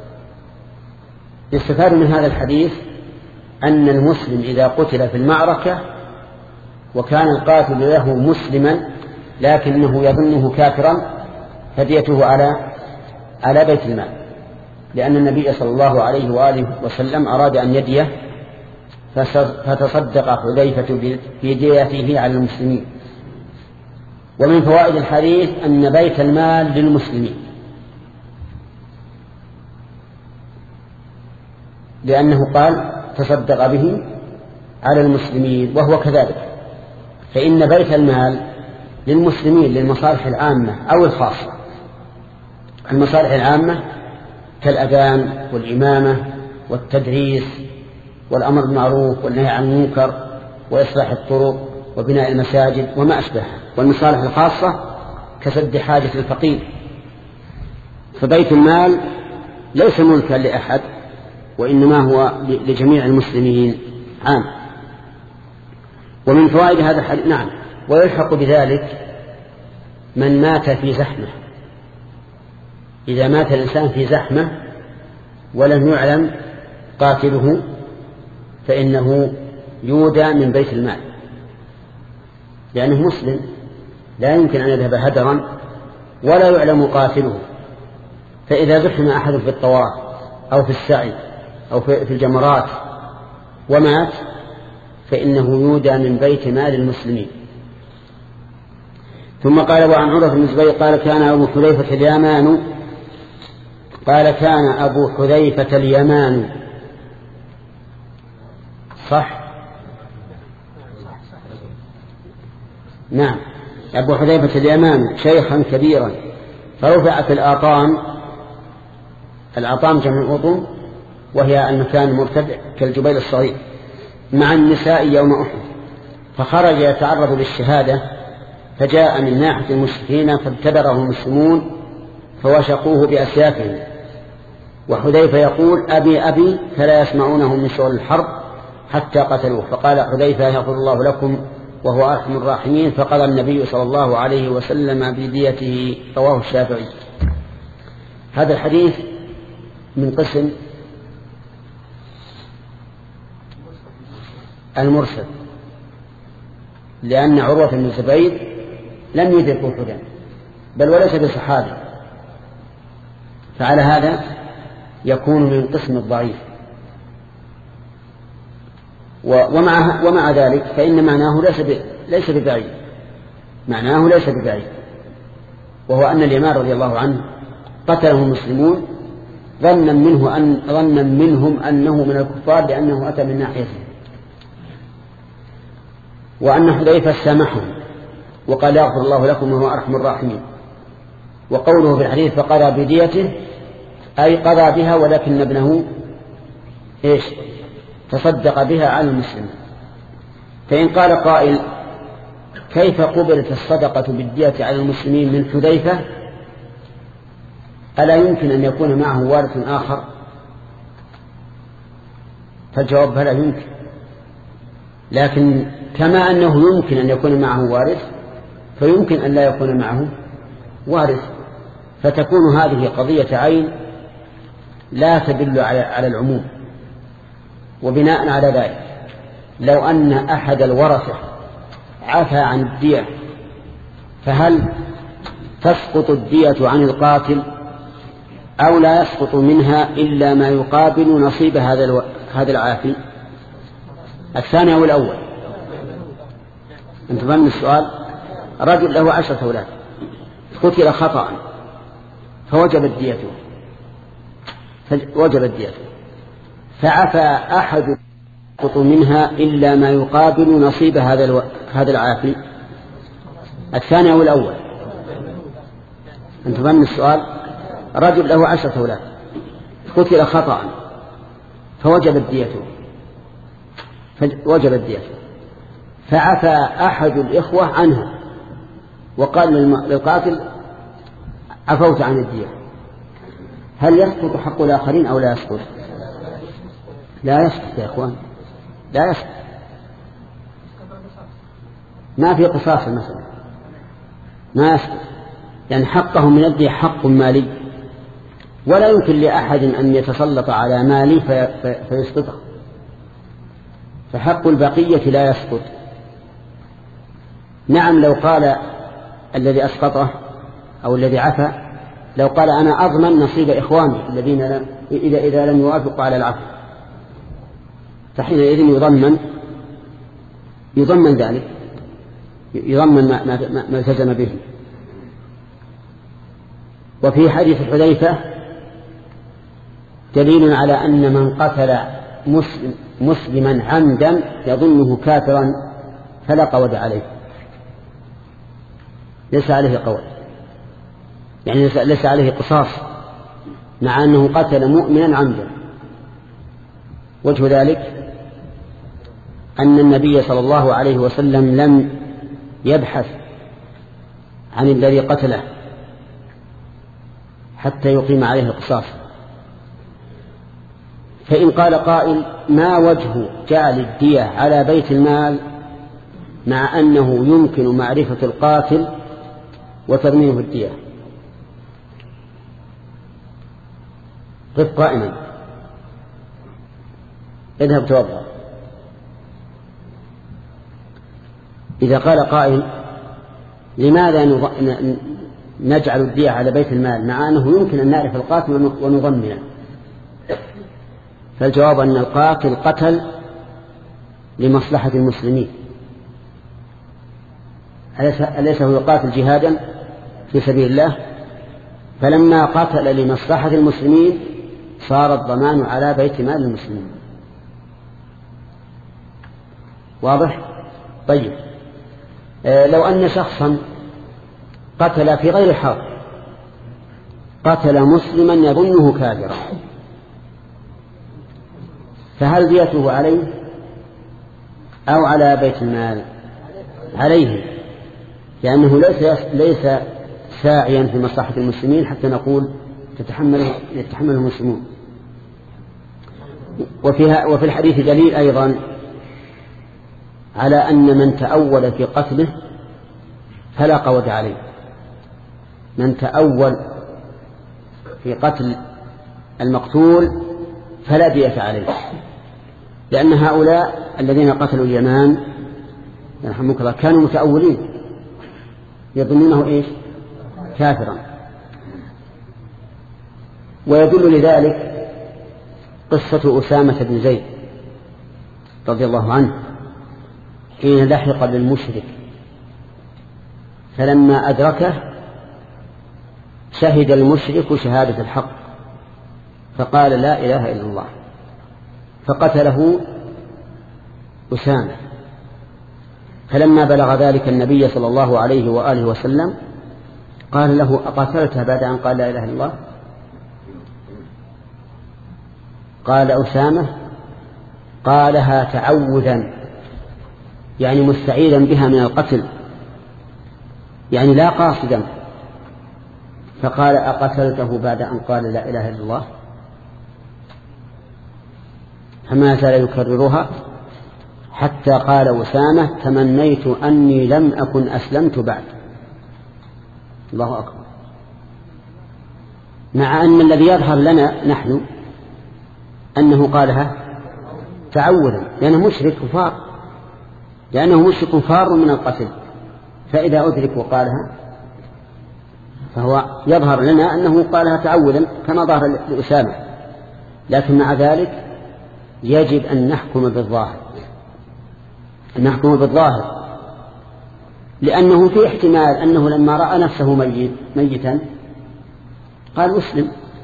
يستفاد من هذا الحديث أن المسلم إذا قتل في المعركة وكان القاتل له مسلما لكنه يظنه كافرا فديته على على بيت المال، لأن النبي صلى الله عليه وآله وسلم أراد أن يديه فتصدق حذيفة بديته على المسلمين. ومن فوائد الحديث أن بيت المال للمسلمين، لأنه قال تصدق به على المسلمين، وهو كذلك، فإن بيت المال للمسلمين للمصالح العامة أو الخاصة. المصالح العامة كالأذان والإمامة والتدريس والأمر بالمعروف والنهي عن المنكر وإصلاح الطرق وبناء المساجد وما أشبهها، والمصالح الخاصة كسد حاجة الفقير. فبيت المال ليس ملكا لأحد وإنما هو لجميع المسلمين عام. ومن فوائد هذا الحديث نعم ويلحق بذلك من مات في زحمة. إذا مات الإنسان في زحمة ولم يعلم قاتله فإنه يودى من بيت المال، لأنه مسلم لا يمكن أن يذهب هدرا ولا يعلم قاتله. فإذا زحم أحد في الطواف أو في السعي أو في الجمرات ومات فإنه يودى من بيت مال المسلمين. ثم قال وعن عروة بن الزبير قال كان أبو حذيفة اليمان قال كان أبو حذيفة اليمان صح نعم أبو حذيفة اليمان شيخا كبيرا فرفعت الآطام. الآطام جمع أطم وهي المكان المرتفع كالجبيل الصغير مع النساء يوم أحد، فخرج يتعرض للشهادة فجاء من ناحية المشركين فابتدره المسلمون فوشقوه بأسيافهم، وحذيفة يقول أبي أبي فلا يسمعونه من شغل الحرب حتى قتلوه. فقال حذيفة يغفر الله لكم وهو أرحم الراحمين، فقضى النبي صلى الله عليه وسلم بديته. رواه الشافعي. هذا الحديث من قسم المرسل، لأن عروة بن الزبير لم يدرك أحدا بل وليس بصحابي، فعلى هذا يكون من قسم الضعيف. ومع, ومع ذلك فإن معناه ليس ليس ببعيد معناه ليس ببعيد وهو أن اليمان رضي الله عنه قتله المسلمون ظنا منه أن ظنا منهم أنه من الكفار لأنه أتى من ناحيته. وأن حذيفة سامحهم وقال يغفر الله لكم وهو أرحم الراحمين. وقوله في الحديث فقضى بديته أي قضى بها، ولكن ابنه إيش تصدق بها على المسلمين. فإن قال قائل كيف قبلت الصدقة بالدية على المسلمين من حذيفة؟ ألا يمكن أن يكون معه وارث آخر؟ فالجواب بلى يمكن، لكن كما أنه يمكن أن يكون معه وارث فيمكن أن لا يكون معه وارث، فتكون هذه قضية عين لا تدل على العموم. وبناء على ذلك لو أن أحد الورثة عفى عن الدية فهل تسقط الدية عن القاتل أو لا يسقط منها إلا ما يقابل نصيب هذا الو... هذا العافي؟ الثاني أو الأول؟ أنت فهمت السؤال؟ رجل له عشرة أولاد قتل خطأ فوجبت ديته فوجبت ديته فعفى أحد يسقط منها إلا ما يقابل نصيب هذا الو... هذا العافي؟ الثاني أو الأول؟ أنت فهمت السؤال؟ رجل له عشرة أولاد قتل خطأ فوجبت ديته فوجبت ديته فعفى أحد الإخوة عنها وقال للقاتل عفوت عن الدية، هل يسقط حق الآخرين أو لا يسقط؟ لا يسقط يا إخوان، لا يسقط، ما في قصاص مثلا، ما يسقط، يعني حقه من الدية حق مالي ولا يمكن لأحد أن يتسلط على مالي في في فيسقطه، فحق البقية لا يسقط. نعم لو قال الذي أسقطه أو الذي عفى لو قال أنا أضمن نصيب إخواني الذين لم إذا, إذا لم يوافقوا على العفو فحينئذ يضمن يضمن ذلك، يضمن ما, ما, ما التزم به. وفي حديث حذيفة دليل على أن من قتل مسلم مسلما عمدا يظنه كافرا فلا قود عليه، ليس عليه قول، يعني ليس عليه قصاص مع أنه قتل مؤمنا عمدا. وجه ذلك أن النبي صلى الله عليه وسلم لم يبحث عن الذي قتله حتى يقيم عليه القصاص. فإن قال قائل ما وجه جعل الدية على بيت المال مع أنه يمكن معرفة القاتل وتضمينه الدية؟ قف قائما، اذهب توضأ. إذا قال قائل لماذا نجعل الدية على بيت المال مع أنه يمكن أن نعرف القاتل ونضمنه؟ فالجواب أن القاتل قتل لمصلحة المسلمين، أليس هو قاتل جهادا في سبيل الله؟ فلما قتل لمصلحة المسلمين صار الضمان على بيت مال المسلمين. واضح؟ طيب آه لو أن شخصا قتل في غير حرب، قتل مسلما يظنه كافرا، فهل ديته عليه أو على بيت المال؟ عليه، لأنه ليس ليس ساعيا في مصلحة المسلمين حتى نقول تتحمله يتحمله المسلمون. وفيها وفي الحديث دليل أيضا على أن من تأول في قتله فلا قود عليه، من تأول في قتل المقتول فلا دية عليه، لأن هؤلاء الذين قتلوا اليمان يرحمك الله كانوا متأولين يظنونه إيش؟ كافرا. ويدل لذلك قصة أسامة بن زيد رضي الله عنه حين لحق بالمشرك فلما أدركه شهد المشرك شهادة الحق فقال لا إله إلا الله فقتله أسامة. فلما بلغ ذلك النبي صلى الله عليه وآله وسلم قال له: أقاتلته بعد أن قال لا إله إلا الله؟ قال أسامة: قالها تعوذا، يعني مستعيذا بها من القتل، يعني لا قاصدا. فقال: أقتلته بعد أن قال لا إله إلا الله؟ فما زال يكررها حتى قال أسامة: تمنيت أني لم أكن أسلمت بعد. الله أكبر. مع أن الذي يظهر لنا نحن أنه قالها تعوذا، لأنه مشرك كفار، لأنه مشرك فار من القتل، فإذا أدرك وقالها فهو يظهر لنا أنه قالها تعوذا كما ظهر لأسامة. لكن مع ذلك يجب أن نحكم بالظاهر، أن نحكم بالظاهر، لأنه في احتمال أنه لما رأى نفسه ميت ميتا قال أسلم،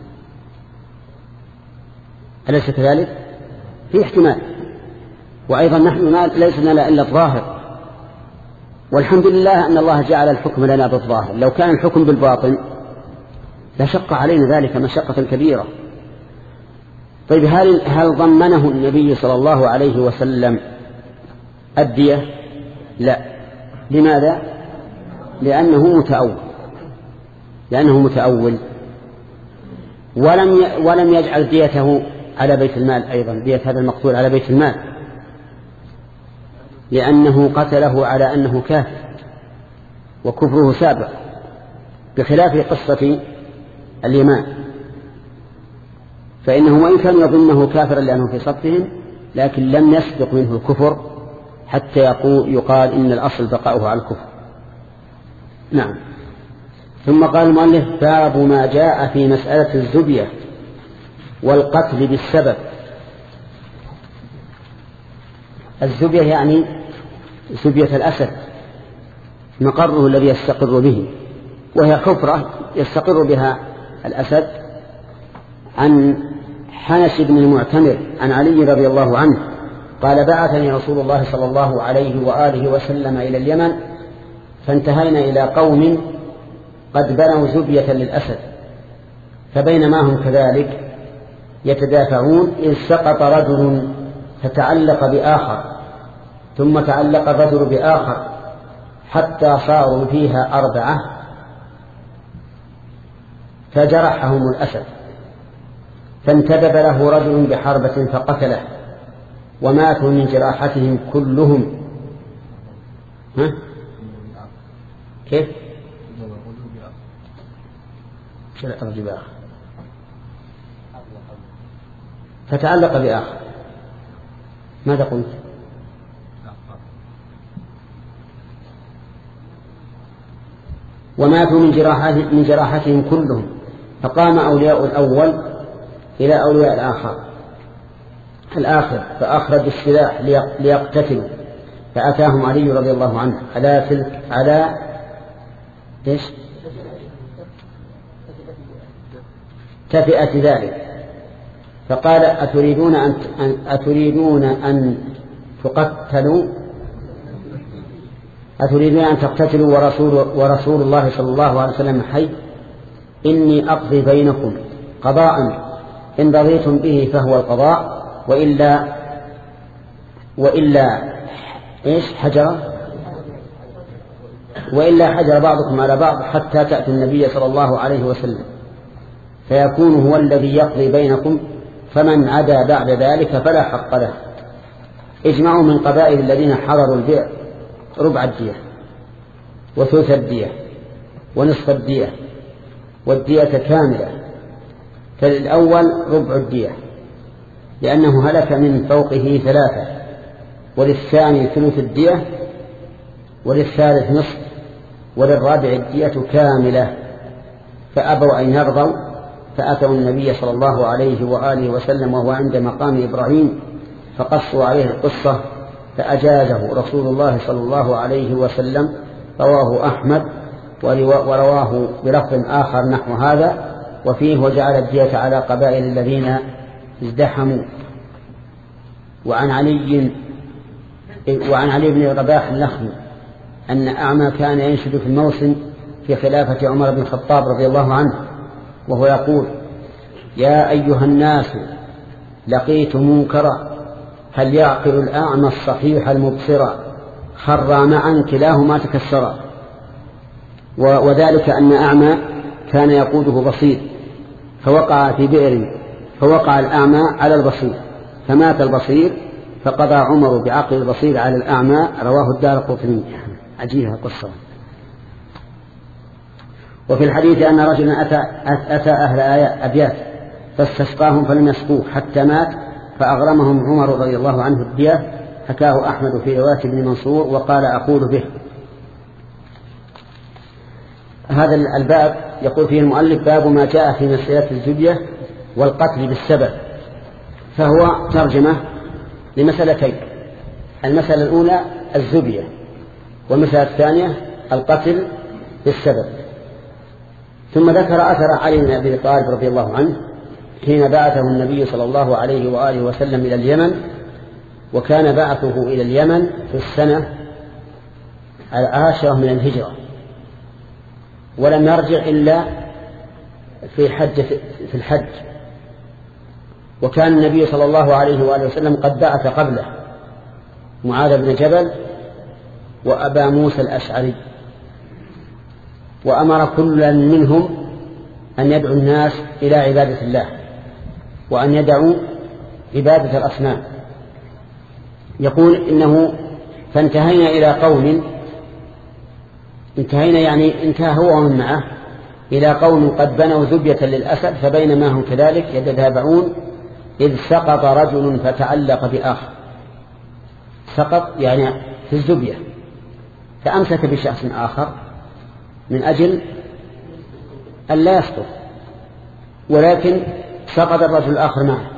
أليس كذلك؟ في احتمال. وأيضا نحن ليس لنا إلا الظاهر، والحمد لله أن الله جعل الحكم لنا بالظاهر. لو كان الحكم بالباطن لشق علينا ذلك مشقة كبيرة. طيب هل, هل ضمنه النبي صلى الله عليه وسلم الدية؟ لا. لماذا؟ لأنه متأول، لأنه متأول ولم ولم يجعل ديته على بيت المال، أيضا دية هذا المقتول على بيت المال، لأنه قتله على أنه كافر وكفره سابق، بخلاف قصة اليمان، فإنه وإن كان يظنه كافرا لأنه في صفهم، لكن لم يسبق منه الكفر حتى يقال إن الأصل بقاؤه على الكفر. نعم. ثم قال المؤلف: باب ما جاء في مسألة الزبية والقتل بالسبب. الزبية يعني زبية الأسد، مقره الذي يستقر به، وهي حفرة يستقر بها الأسد. عن حنش بن المعتمر عن علي رضي الله عنه قال: بعثني رسول الله صلى الله عليه وآله وسلم إلى اليمن، فانتهينا إلى قوم قد بنوا زبية للأسد، فبينما هم كذلك يتدافعون إذ سقط رجل فتعلق بآخر، ثم تعلق الرجل بآخر حتى صاروا فيها أربعة، فجرحهم الأسد، فانتدب له رجل بحربة فقتله، وماتوا من جراحتهم كلهم. ها؟ كيف؟ فتعلق بآخر. ماذا قلت؟ وماتوا من جراحتهم, من جراحتهم كلهم، فقام أولياء الأول إلى أولياء الآخر الآخر فأخرج السلاح ليقتتلوا، فأتاهم علي رضي الله عنه على تلك على إيش؟ تفئة ذلك، فقال: أتريدون أن أتريدون أن تقتلوا أتريدون أن تقتتلوا ورسول, ورسول الله صلى الله عليه وسلم حي؟ إني أقضي بينكم قضاء، إن رضيتم به فهو القضاء، وإلا وإلا إيش حجر وإلا حجر بعضكم على بعض حتى تأتي النبي صلى الله عليه وسلم، فيكون هو الذي يقضي بينكم، فمن عدا بعد ذلك فلا حق له. اجمعوا من قبائل الذين حضروا البيع ربع الدية وثلث الدية ونصف الدية والدية كاملة، فالأول ربع الدية لأنه هلك من فوقه ثلاثة، وللثاني ثلث الدية، وللثالث نصف، وللرابع الدية كاملة. فأبوا أن يرضوا، فأتوا النبي صلى الله عليه وآله وسلم وهو عند مقام إبراهيم، فقصوا عليه القصة، فأجازه رسول الله صلى الله عليه وسلم. رواه أحمد ورواه بلفظ آخر نحو هذا، وفيه: وجعل الدية على قبائل الذين ازدحموا. وعن علي وعن علي بن رباح اللخمي أن أعمى كان ينشد في الموسم في خلافة عمر بن الخطاب رضي الله عنه وهو يقول: يا أيها الناس لقيت منكرا هل يعقل الأعمى الصحيح المبصرا خرا معا كلاهما تكسرا. وذلك أن أعمى كان يقوده بصير فوقع في بئر فوقع الأعمى على البصير فمات البصير فقضى عمر بعقل البصير على الأعمى. رواه الدارقطني. عجيبة قصة. وفي الحديث أن رجلا أتى, أتى أهل أبيات فاستسقاهم فلم يسقوه حتى مات فأغرمهم عمر رضي الله عنه الدية. حكاه أحمد في رواية ابن منصور وقال: أقول به. هذا الباب يقول فيه المؤلف: باب ما جاء في مسألة الزبية والقتل بالسبب. فهو ترجمة لمسألتين: المسألة الأولى الزبية، والمسألة الثانية القتل بالسبب. ثم ذكر أثر علي بن أبي طالب رضي الله عنه حين بعثه النبي صلى الله عليه وآله وسلم إلى اليمن، وكان بعثه إلى اليمن في السنة العاشرة من الهجرة، ولم يرجع إلا في حج في الحج. وكان النبي صلى الله عليه وآله وسلم قد بعث قبله معاذ بن جبل وأبا موسى الأشعري، وأمر كل منهم أن يدعو الناس إلى عبادة الله وأن يدعوا عبادة الأصنام. يقول إنه فانتهينا إلى قوم انتهينا يعني انتهى هو ومن معه إلى قوم قد بنوا زبية للأسد، فبينما هم كذلك يتتابعون إذ سقط رجل فتعلق بآخر. سقط يعني في الزبية، فأمسك بشخص آخر من أجل أن لا يسقط، ولكن سقط الرجل الآخر معه،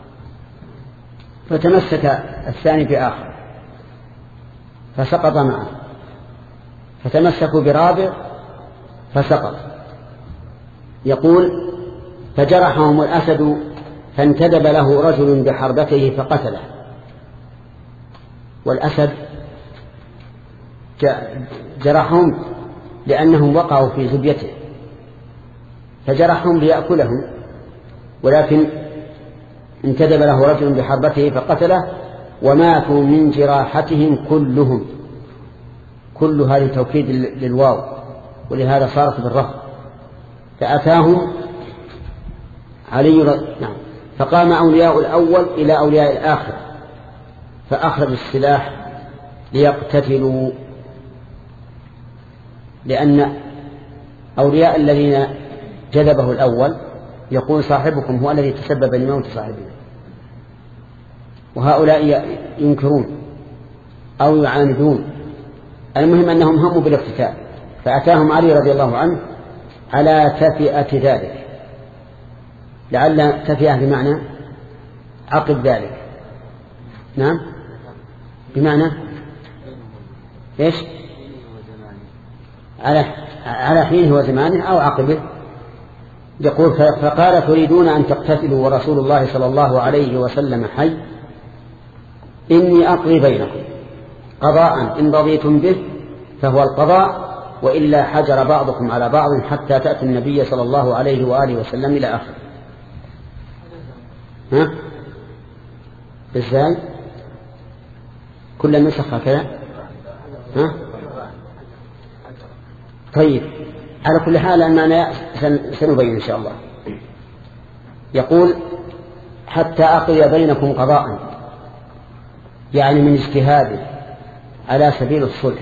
فتمسك الثاني بآخر فسقط معه، فتمسكوا برابع فسقط. يقول: فجرحهم الأسد فانتدب له رجل بحربته فقتله. والأسد جرحهم لأنهم وقعوا في زبيته، فجرحهم ليأكلهم، ولكن انتدب له رجل بحربته فقتله، وماتوا من جراحتهم كلهم. كل هذه توكيد للواو، ولهذا صارت بالرفع. فأتاهم علي نعم فقام أولياء الأول إلى أولياء الآخر فأخرج السلاح ليقتتلوا، لأن أولياء الذين جذبه الأول يقول: صاحبكم هو الذي تسبب بموت صاحبنا، وهؤلاء ينكرون أو يعاندون. المهم أنهم هموا بالاقتتال، فأتاهم علي رضي الله عنه على تفئة ذلك. لعل تفئة بمعنى عقب ذلك. نعم، بمعنى إيش؟ على على حينه وزمانه أو عقبه. يقول: فقال: تريدون أن تقتتلوا ورسول الله صلى الله عليه وسلم حي؟ إني أقضي بينكم قضاء إن رضيتم به فهو القضاء، وإلا حجر بعضكم على بعض حتى تأتي النبي صلى الله عليه وآله وسلم إلى آخر. ها؟ إزاي؟ كل نسخ هكذا؟ ها؟ طيب، على كل حال أننا سنبين إن شاء الله. يقول: حتى أقضي بينكم قضاء، يعني من اجتهاد على سبيل الصلح،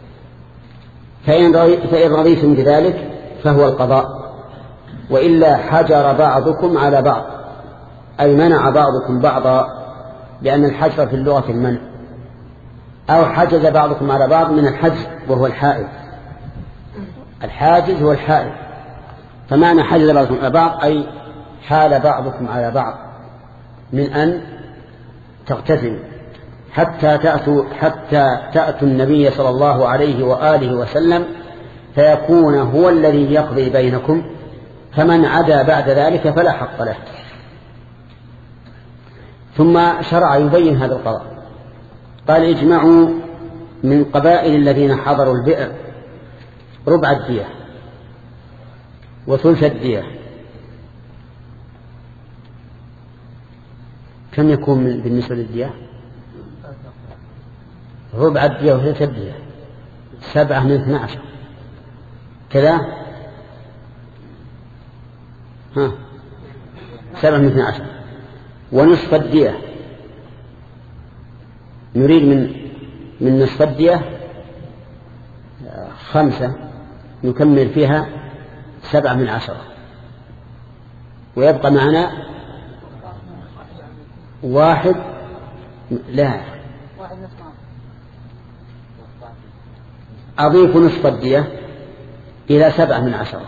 فإن رضيتم بذلك فهو القضاء، وإلا حجر بعضكم على بعض، أي منع بعضكم بعضا، لأن الحجر في اللغة المنع، أو حجز بعضكم على بعض من الحجز وهو الحائز. الحاجز هو الحائز، فمعنى حجز بعضكم على بعض أي حال بعضكم على بعض من أن تقتتلوا حتى تأتوا حتى تأتوا النبي صلى الله عليه وآله وسلم فيكون هو الذي يقضي بينكم، فمن عدا بعد ذلك فلا حق له. ثم شرع يبين هذا القضاء قال اجمعوا من قبائل الذين حضروا البئر ربع الدية وثلث الدية. كم يكون بالنسبة للدية؟ ربع الدية وثلث الدية سبعة من اثنى عشر كذا. ها سبعة من اثنى عشر. ونصف الدية نريد من من نصف الدية خمسة نكمل فيها سبعة من عشرة ويبقى معنا واحد. لا أضيف نصف الدية إلى سبعة من عشرة.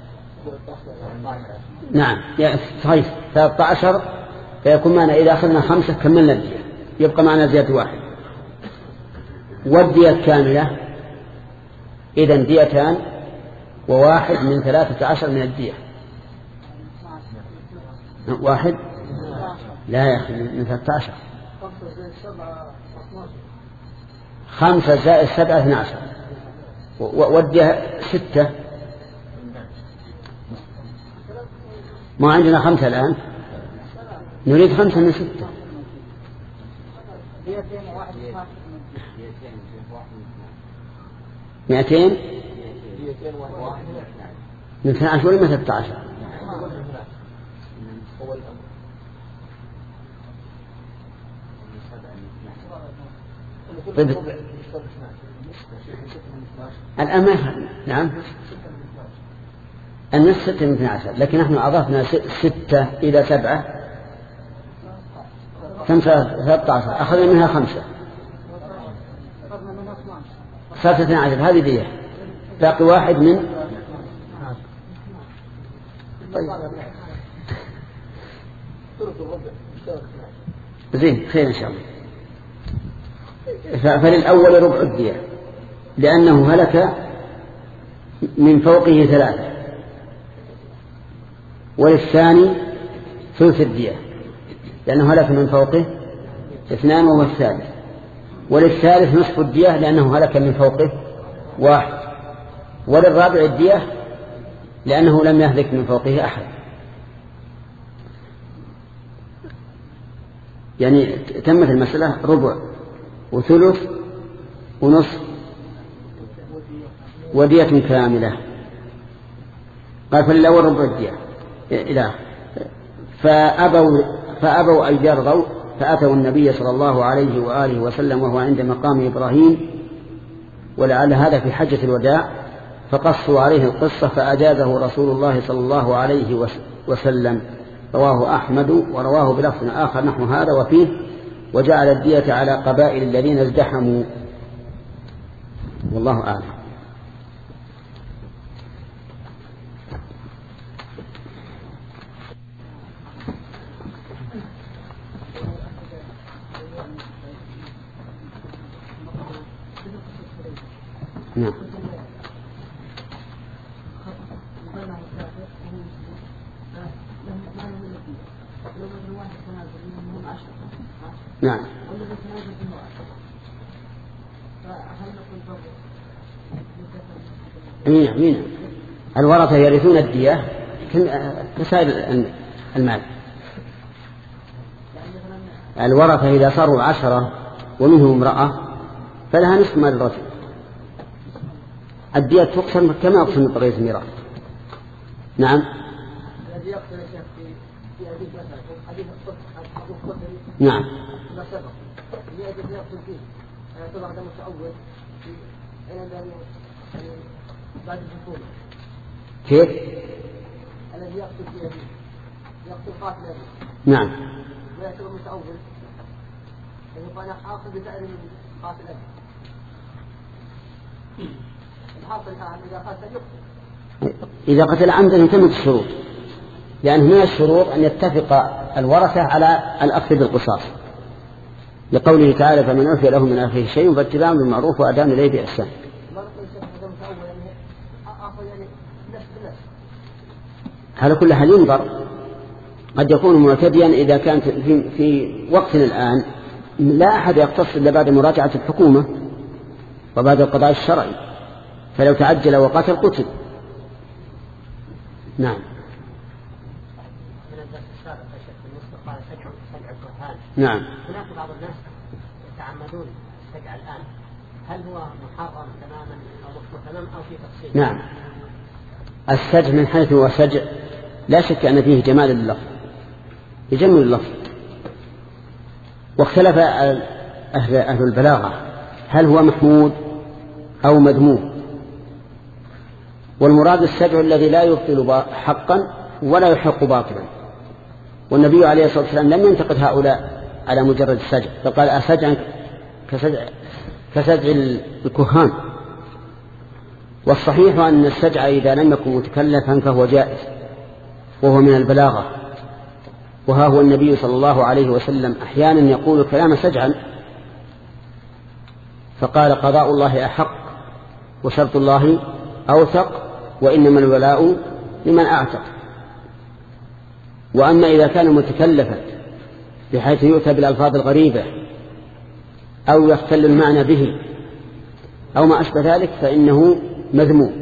نعم صحيح ثلاثة عشر فيكون معنا إذا أخذنا خمسة كملنا الدية يبقى معنا زيادة واحد. والدية الكاملة إذن ديتان وواحد من ثلاثة عشر من الدية. واحد لا يا أخي من ثلاثة عشر. خمسة زائد سبعة اثنى عشر والدية ستة. ما عندنا خمسة الآن نريد خمسة من ستة. مئتين من اثنى عشر ولا من ثلاثة عشر؟ طيب الآن نعم النصف ستة من اثنى عشر لكن نحن أضفنا ستة إلى سبعة خمسة ثلاثة عشر أخذنا منها خمسة صارت اثنى عشر. هذه دية باقي واحد من طيب. زين خير إن شاء الله. فللأول ربع الدية لأنه هلك من فوقه ثلاثة. وللثاني ثلث الدية لأنه هلك من فوقه اثنان وهو الثالث. وللثالث نصف الدية لأنه هلك من فوقه واحد. وللرابع الدية لأنه لم يهلك من فوقه أحد. يعني تمت المسألة ربع وثلث ونصف ودية كاملة. قال فللأول ربع الدية إلى فأبوا, فأبوا أن يرضوا فأتوا النبي صلى الله عليه وآله وسلم وهو عند مقام إبراهيم ولعل هذا في حجة الوداع فقصوا عليه القصة فأجازه رسول الله صلى الله عليه وسلم. رواه أحمد ورواه بلفظ آخر نحو هذا وفيه وجعل الدية على قبائل الذين ازدحموا والله أعلم. نعم نعم مين مين الورثة يرثون الدية كسائر المال. الورثة إذا صاروا عشرة ومنهم امرأة فلها نصف مال الرجل. الدية تقسم كما يقسم من طريقة الميراث. نعم نعم كيف الذي يقتل في أبيه يقتل قاتل أبيه نعم ويعتبر متأول يقول أنا آخذ بسعر من قاتل أبيه الحاصل إذا قتل يقتل. إذا قتل عمدا تمت الشروط لأن هنا الشروط أن يتفق الورثة على الأخذ بالقصاص لقوله تعالى فمن عفي له من أخيه شيء فاتباع بالمعروف وأداء إليه بإحسان. هذا كل حال ينظر قد يكون معتديا إذا كانت في, في وقتنا الآن لا أحد يقتص إلا بعد مراجعة الحكومة وبعد القضاء الشرعي، فلو تعجل وقتل قتل. نعم. من الدرس السابق يا شيخ بالنسبة قال سجع سجع الكهان. نعم. هناك بعض الناس يتعمدون السجع الآن، هل هو محرم تماما أو مكروه تماما أو في تفصيل؟ نعم. السجع من حيث هو سجع لا شك أن فيه جمال اللفظ، يجمل اللفظ. واختلف أهل, أهل البلاغة هل هو محمود أو مذموم، والمراد السجع الذي لا يبطل حقا ولا يحق باطلا. والنبي عليه الصلاة والسلام لم ينتقد هؤلاء على مجرد السجع، فقال أسجع كسجع, كسجع الكهان. والصحيح أن السجع إذا لم يكن متكلفا فهو جائز وهو من البلاغة. وها هو النبي صلى الله عليه وسلم أحيانا يقول كلام سجعا، فقال قضاء الله أحق وشرط الله أوثق وإنما الولاء لمن أعتق. وأما إذا كان متكلفا بحيث يؤتى بالألفاظ الغريبة أو يختل المعنى به أو ما أشبه ذلك فإنه مذموم.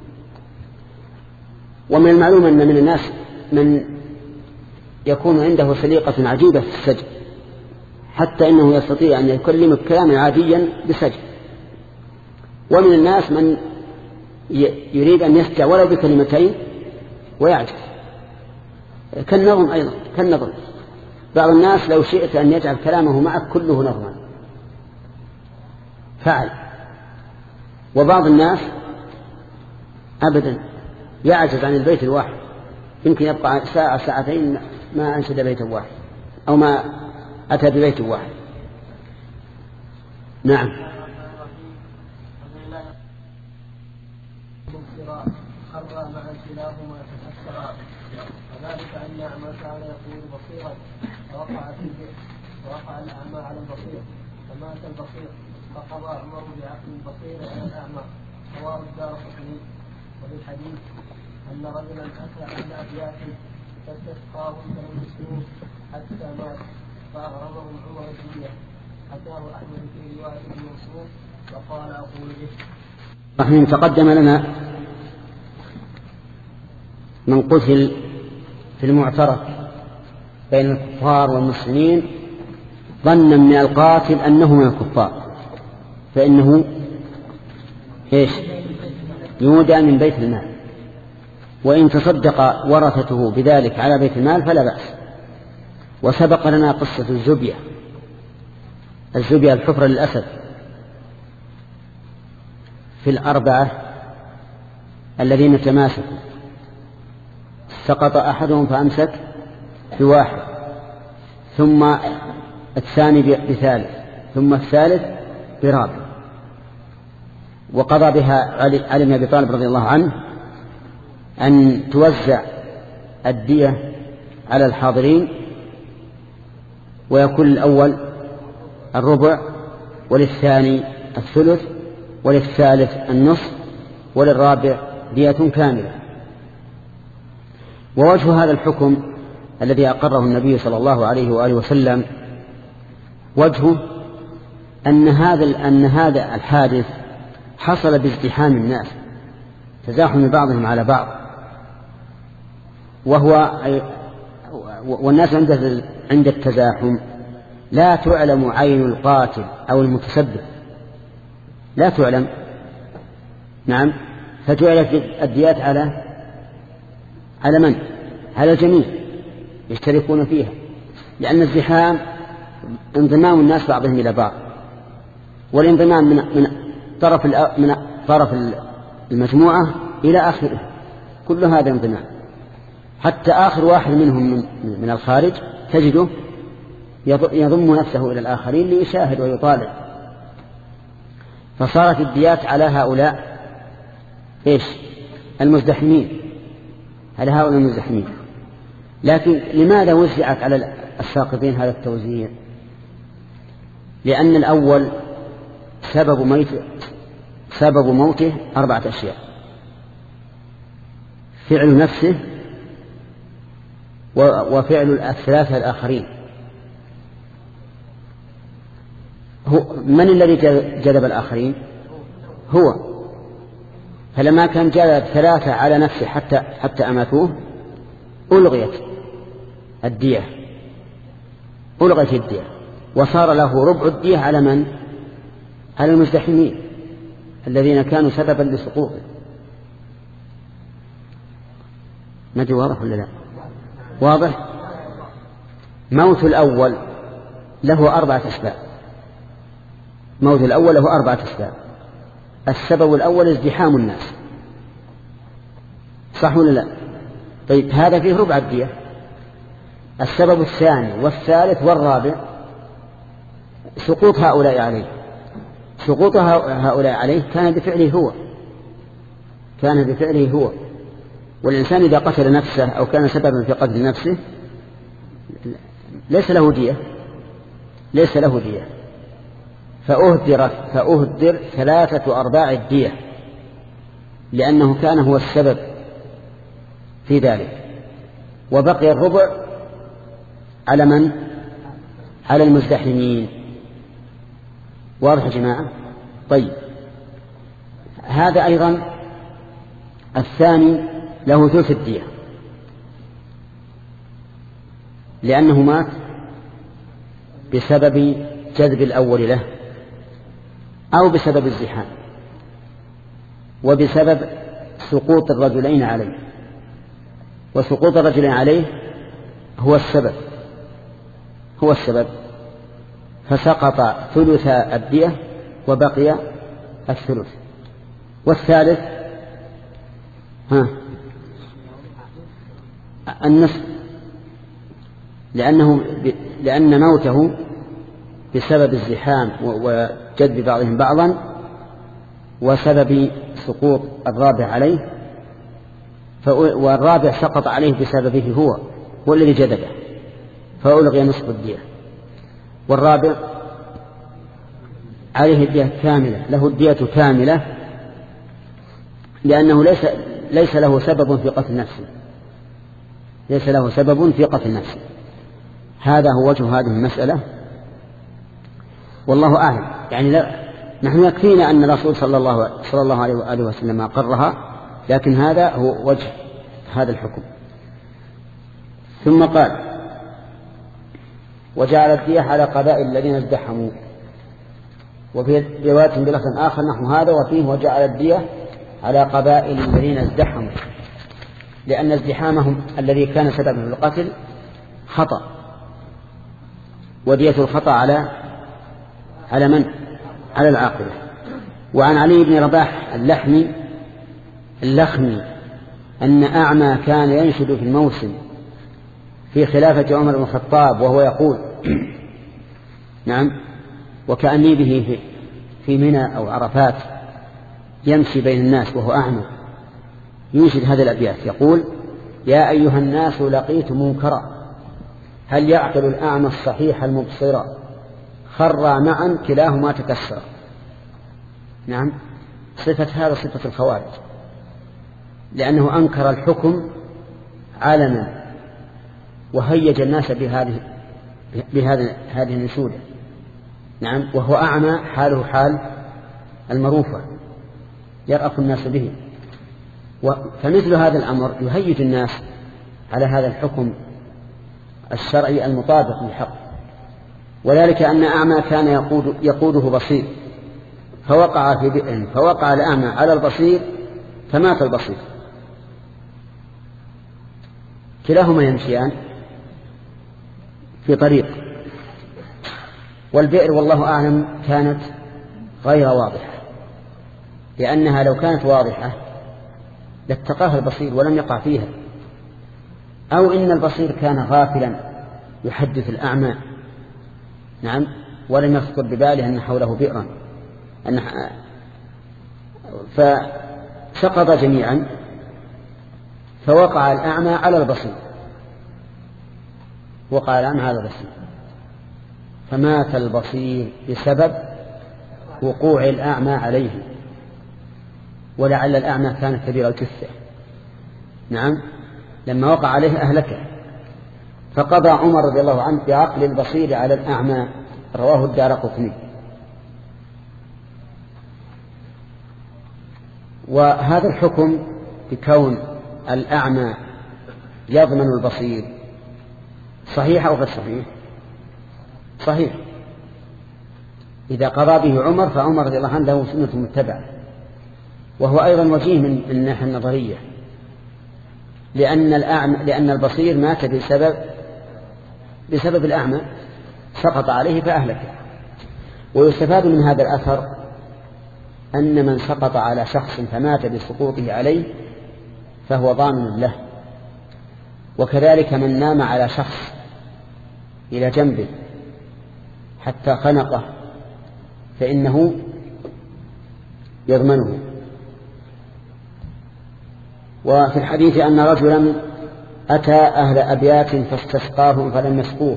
ومن المعلوم أن من الناس من يكون عنده سليقة عجيبة في السجع، حتى إنه يستطيع أن يكلمك كلاما عاديا بسجع. ومن الناس من يريد أن يسجع ولو بكلمتين ويعجز، كالنظم أيضا كالنظم. بعض الناس لو شئت أن يجعل كلامه معك كله نظما فعل، وبعض الناس أبدا يعجز عن البيت الواحد، يمكن يبقى ساعة ساعتين ما أنشد بيت واحد أو ما أتى ببيت واحد. نعم. خر مع كلاهما تفسرا، وذلك أن أعمى كان يقول بصيرا فوقع فيه ووقع الأعمى على البصير فمات البصير، فقضى عمر بعقل البصير على الأعمى. رواه الدارقطني. وفي الحديث أن رجلا أتى أهل أبيات فاستسقاهم فلم يسلموه حتى مات فأغرمهم عمر الدنيا. حكاه أحمد في رواية ابن مسعود وقال أقول به. رحمه تقدم لنا من قتل في المعترك بين الكفار والمسلمين ظنا من القاتل أنه من الكفار فإنه إيش يودى من بيت المال، وإن تصدق ورثته بذلك على بيت المال فلا بأس. وسبق لنا قصة الزبية الزبية الحفرة للأسد في الأربعة الذين تماسكوا، سقط أحدهم فأمسك بواحد، ثم الثاني بثالث، ثم الثالث برابع، وقضى بها علي بن أبي طالب رضي الله عنه أن توزع الدية على الحاضرين، ويكون الأول الربع وللثاني الثلث وللثالث النصف وللرابع دية كاملة. ووجه هذا الحكم الذي أقره النبي صلى الله عليه وآله وسلم وجهه أن هذا أن هذا الحادث حصل بازدحام الناس، تزاحم بعضهم على بعض، وهو والناس عند عند التزاحم لا تعلم عين القاتل أو المتسبب، لا تعلم. نعم. فجعلت الديات على على من؟ على الجميع يشتركون فيها، لأن الزحام انضمام الناس بعضهم إلى بعض، والانضمام من من طرف من طرف المجموعة إلى آخره، كل هذا انضمام، حتى آخر واحد منهم من, من الخارج تجده يضم نفسه إلى الآخرين ليشاهد ويطالع. فصارت الديات على هؤلاء إيش المزدحمين، على هؤلاء المزدحمين. لكن لماذا وزعت على الساقطين هذا التوزيع؟ لأن الأول سبب ميت سبب موته أربعة أشياء: فعل نفسه وفعل الثلاثة الآخرين. هو من الذي جذب الآخرين؟ هو. فلما كان جذب ثلاثة على نفسه حتى حتى أماتوه ألغيت الدية ألغيت الدية وصار له ربع الدية على من؟ على المزدحمين الذين كانوا سببا لسقوطه. ما دي واضح ولا لا؟ واضح. موت الأول له أربعة أسباب. موت الأول له أربعة أسباب. السبب الأول ازدحام الناس، صح ولا لا؟ طيب هذا فيه ربع الدية. السبب الثاني والثالث والرابع سقوط هؤلاء عليه. سقوط هؤلاء عليه كان بفعله هو كان بفعله هو والإنسان إذا قتل نفسه أو كان سببا في قتل نفسه ليس له دية ليس له دية فأهدر, فأهدر ثلاثة أرباع الدية لأنه كان هو السبب في ذلك، وبقي الربع على من؟ على المزدحمين. واضح يا جماعة؟ طيب هذا أيضا الثاني له ثلث الدية لأنه مات بسبب جذب الأول له أو بسبب الزحام وبسبب سقوط الرجلين عليه، وسقوط الرجلين عليه هو السبب هو السبب فسقط ثلث الدية وبقي الثلث. والثالث ها النصف لأنه لأن موته بسبب الزحام وجذب بعضهم بعضا وسبب سقوط الرابع عليه، والرابع سقط عليه بسببه هو هو الذي جذبه فألغي نصف الدية، والرابع عليه الدية كاملة له الدية كاملة لأنه ليس ليس له سبب في قتل نفسه ليس له سبب في قتل نفسه. هذا هو وجه هذه المسألة والله أعلم. يعني لا نحن يكفينا أن الرسول صلى الله صلى الله عليه وآله وسلم أقرها، لكن هذا هو وجه هذا الحكم. ثم قال وجعل الدية على قبائل الذين ازدحموا، وفي رواية بلفظ آخر نحو هذا وفيه وجعل الدية على قبائل الذين ازدحموا، لأن ازدحامهم الذي كان سببا في القتل خطأ، ودية الخطأ على على من؟ على العاقبة. وعن علي بن رباح اللحمي اللخمي أن أعمى كان ينشد في الموسم في خلافة عمر بن الخطاب وهو يقول نعم وكأني به في, في منى أو عرفات يمشي بين الناس وهو أعمى ينشد هذا الأبيات يقول يا أيها الناس لقيت منكرا هل يعقل الأعمى الصحيح المبصر خرا معا كلاهما تكسر. نعم صفة هذا صفة الخوارج لأنه أنكر الحكم علنا وهيج الناس بهذه بهذه هذه النشودة. نعم وهو أعمى حاله حال المروفة يرأف الناس به، فمثل هذا الأمر يهيج الناس على هذا الحكم الشرعي المطابق للحق. وذلك أن أعمى كان يقود يقوده بصير فوقع في بئر فوقع الأعمى على البصير فمات البصير، كلاهما يمشيان في طريق، والبئر والله أعلم كانت غير واضحة، لأنها لو كانت واضحة لاتقاها البصير ولم يقع فيها، أو إن البصير كان غافلا يحدث الأعمى نعم ولم يخطر بباله أن حوله بئرا أن فسقط جميعا فوقع الأعمى على البصير وقع الأعمى على البصير فمات البصير بسبب وقوع الأعمى عليه، ولعل الأعمى كان كبير الكفة نعم لما وقع عليه أهلكه، فقضى عمر رضي الله عنه بعقل البصير على الأعمى رواه الدارقطني. وهذا الحكم بكون الأعمى يضمن البصير صحيح أو غير صحيح؟ صحيح. إذا قضى به عمر فعمر رضي الله عنه له سنة متبعة، وهو أيضا وجيه من الناحية النظرية، لأن الأعمى لأن البصير مات بسبب بسبب الأعمى، سقط عليه فأهلكه. ويستفاد من هذا الأثر أن من سقط على شخص فمات بسقوطه عليه فهو ضامن له، وكذلك من نام على شخص إلى جنبه حتى خنقه فإنه يضمنه. وفي الحديث أن رجلا أتى أهل أبيات فاستسقاهم فلم يسقوه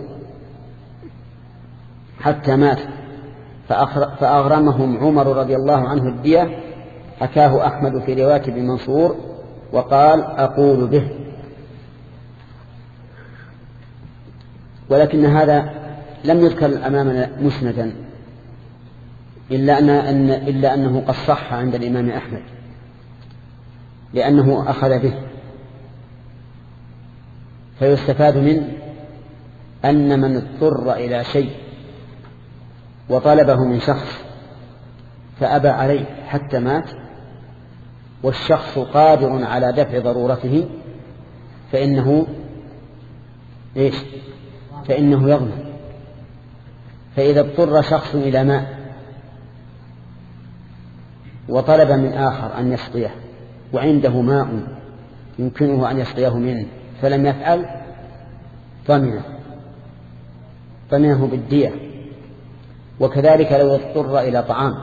حتى مات فأغرمهم عمر رضي الله عنه الدية، حكاه أحمد في رواية ابن منصور وقال أقول به. ولكن هذا لم يذكر أمامنا مسندا إلا, أن أن إلا أنه قد صح عند الإمام أحمد لأنه أخذ به. فيستفاد منه أن من اضطر إلى شيء وطلبه من شخص فأبى عليه حتى مات والشخص قادر على دفع ضرورته فإنه إيش؟ فإنه يضمن. فإذا اضطر شخص إلى ماء وطلب من آخر أن يسقيه وعنده ماء يمكنه أن يسقيه منه فلم يفعل ضمنه ضمنه بالدية. وكذلك لو اضطر إلى طعام،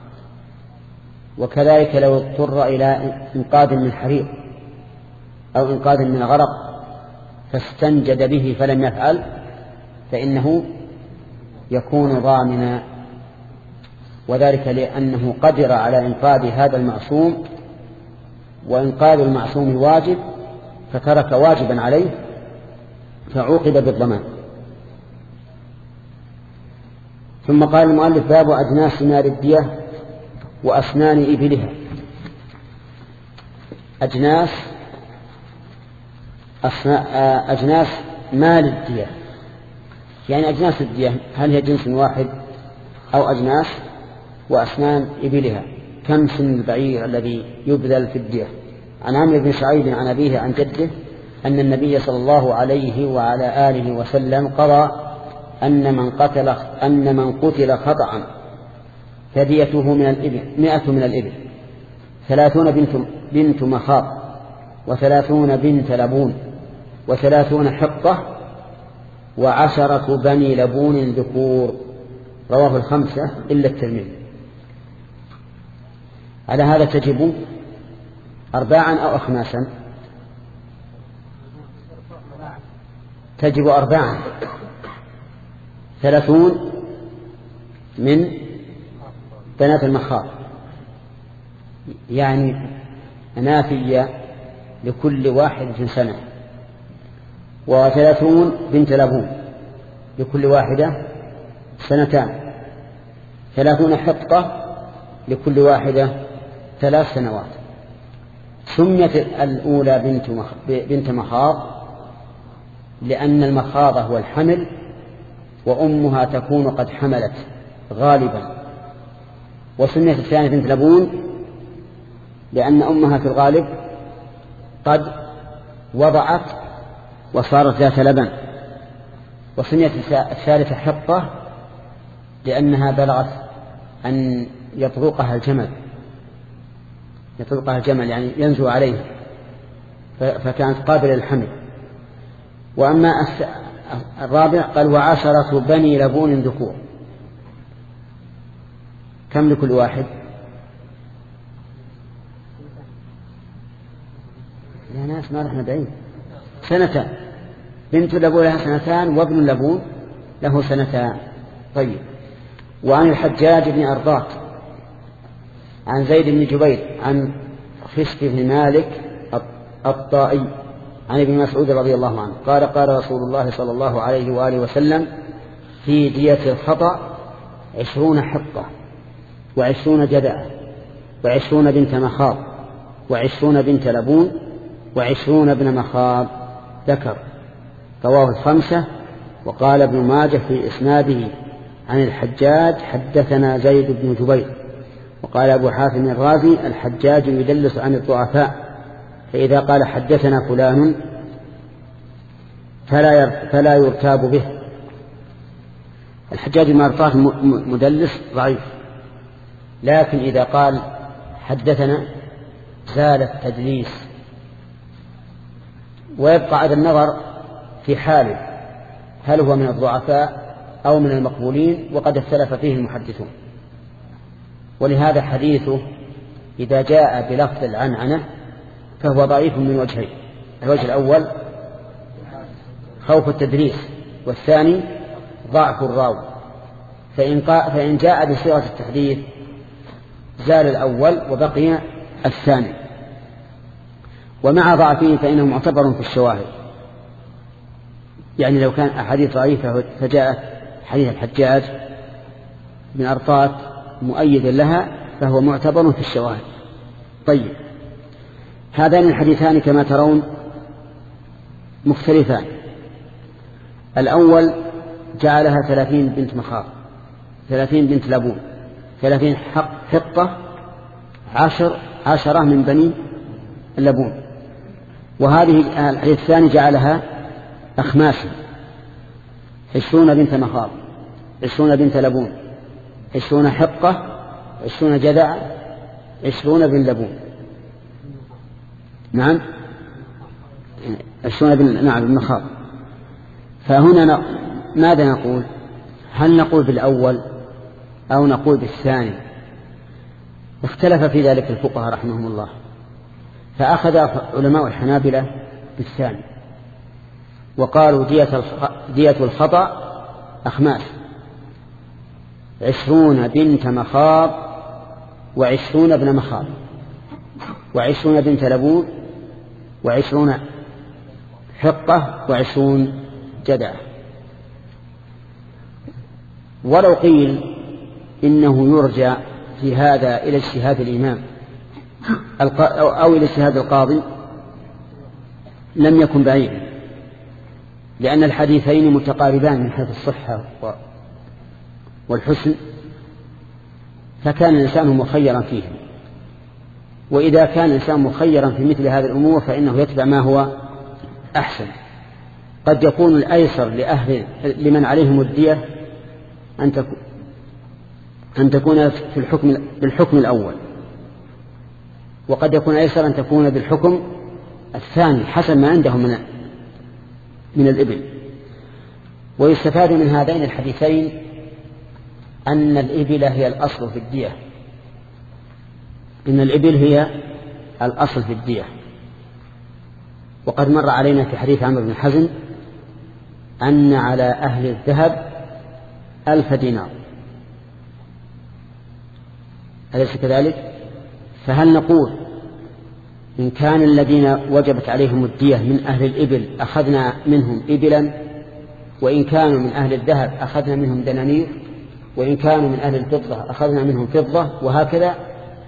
وكذلك لو اضطر إلى إنقاذ من حريق أو إنقاذ من غرق فاستنجد به فلم يفعل فإنه يكون ضامنا، وذلك لأنه قدر على إنقاذ هذا المعصوم، وإنقاذ المعصوم واجب فترك واجبا عليه فعوقب بالضمان. ثم قال المؤلف باب أجناس نار الدية وأسنان إبلها. أجناس أجناس مال الدية، يعني أجناس الدية هل هي جنس واحد أو أجناس؟ وأسنان إبلها كم سن البعير الذي يبذل في الدية. عن عمرو بن شعيب عن أبيه عن جده أن النبي صلى الله عليه وعلى آله وسلم قضى أن من قتل أن من قتل خطأ فديته من الإبل مئة من الإبل، ثلاثون بنت بنت مخاض، وثلاثون بنت لبون، وثلاثون حقة، وعشرة بني لبون ذكور. رواه الخمسة إلا الترمذي. على هذا تجب أرباعا أو أخماسا؟ تجب أرباعا، ثلاثون من بنات المخاض يعني نافية لكل واحدة سنة، وثلاثون بنت لبون لكل واحدة سنتان، ثلاثون حقة لكل واحدة ثلاث سنوات. سميت الأولى بنت, مخ... بنت مخاض لأن المخاض هو الحمل، وأمها تكون قد حملت غالبا. وسميت الثانية بنت لبون لأن أمها في الغالب قد وضعت وصارت ذات لبن. وسميت الثالثة حقة لأنها بلغت أن يطرقها الجمل يطرقها الجمل يعني ينزو عليه فكانت قابلة للحمل. وأما الرابع قال وعشرة بني لبون ذكور، كم لكل واحد؟ يا ناس ما رحنا بعيد، سنتان. بنت لبون لها سنتان وابن لبون له سنتان. طيب. وعن الحجاج بن أرضات عن زيد بن جبير عن خشف بن مالك الطائي عن ابن مسعود رضي الله عنه قال قال رسول الله صلى الله عليه وآله وسلم في دية الخطأ عشرون حقة وعشرون جدعة وعشرون بنت مخاض وعشرون بنت لبون وعشرون ابن مخاض ذكر. رواه الخمسة. وقال ابن ماجه في إسناده عن الحجاج حدثنا زيد بن جبير. وقال أبو حاتم الرازي الحجاج يدلس عن الضعفاء، فإذا قال حدثنا فلان فلا فلا يرتاب به. الحجاج بن أرطاة مدلس ضعيف، لكن إذا قال حدثنا زال التدليس، ويبقى على النظر في حاله هل هو من الضعفاء أو من المقبولين، وقد اختلف فيه المحدثون. ولهذا حديثه إذا جاء بلفظ العنعنة فهو ضعيف من وجهين: الوجه الأول خوف التدريس، والثاني ضعف الراوي. فإن, فإن جاء بصيغة التحديث زال الأول وبقي الثاني. ومع ضعفه فإنه معتبر في الشواهد، يعني لو كان أحاديث ضعيفة فجاءت حديث الحجاج بن أرطاة مؤيدا لها فهو معتبر في الشواهد. طيب، هذان الحديثان كما ترون مختلفان. الأول جعلها ثلاثين بنت مخاض، ثلاثين بنت لبون، ثلاثين حقة، عشر عشرة من بني اللبون. وهذه الحديث الثاني جعلها أخماس: عشرون بنت مخاض، عشرون بنت لبون، عشرون حقة، عشرون جذع، عشرون بن لبون. نعم، عشرون بن نعم بن مخاض. فهنا ن... ماذا نقول؟ هل نقول بالأول أو نقول بالثاني؟ اختلف في ذلك الفقهاء رحمهم الله، فأخذ علماء الحنابلة بالثاني، وقالوا دية, الخ... دية الخطأ أخماس: عشرون بنت مخاض وعشرون ابن مخاض وعشرون بنت لبون وعشرون حقة وعشرون جدع. ولو قيل إنه يرجع في هذا إلى اجتهاد الإمام أو إلى اجتهاد القاضي لم يكن بعيدا، لأن الحديثين متقاربان من حيث الصحة والحسن، فكان الإنسان مخيرا فيه. وإذا كان الإنسان مخيرا في مثل هذه الأمور فإنه يتبع ما هو أحسن. قد يكون الأيسر لأهل لمن عليهم الدية أن تكون أن تكون في الحكم بالحكم الأول، وقد يكون أيسر أن تكون بالحكم الثاني حسب ما عندهم من من الإبل. ويستفاد من هذين الحديثين أن الإبل هي الأصل في الدية، إن الإبل هي الأصل في الدية. وقد مر علينا في حديث عمرو بن حزم أن على أهل الذهب ألف دينار، أليس كذلك؟ فهل نقول إن كان الذين وجبت عليهم الدية من أهل الإبل أخذنا منهم إبلا، وإن كانوا من أهل الذهب أخذنا منهم دنانير، وإن كانوا من أهل الفضة أخذنا منهم فضة، وهكذا؟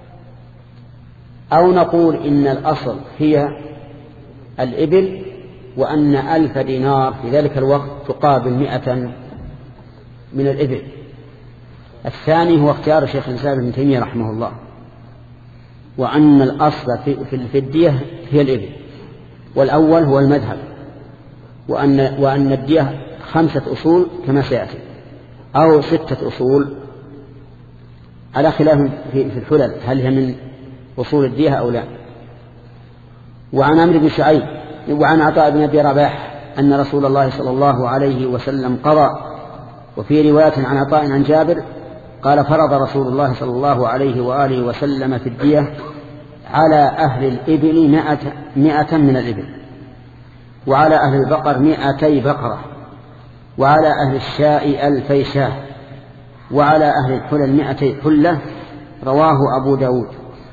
أو نقول إن الأصل هي الإبل، وأن ألف دينار في ذلك الوقت تقابل مئة من الإبل؟ الثاني هو اختيار الشيخ الإسلام ابن تيمية رحمه الله، وأن الأصل في, في, في الدية هي الإبل، والأول هو المذهب، وأن, وأن الدية خمسة أصول كما سيأتي، أو ستة أصول على خلاف في, في الحلل هل هي من أصول الدية أو لا. وعن عمرو بن شعيب وعن عطاء بن أبي رباح أن رسول الله صلى الله عليه وسلم قضى. وفي رواية عن عطاء عن جابر قال: فرض رسول الله صلى الله عليه وآله وسلم في الدية على أهل الإبل مئة, مئة من الإبل، وعلى أهل البقر مئتي بقرة، وعلى أهل الشاء ألفي شاه، وعلى أهل الحلل مئتي حلة. رواه أبو داود.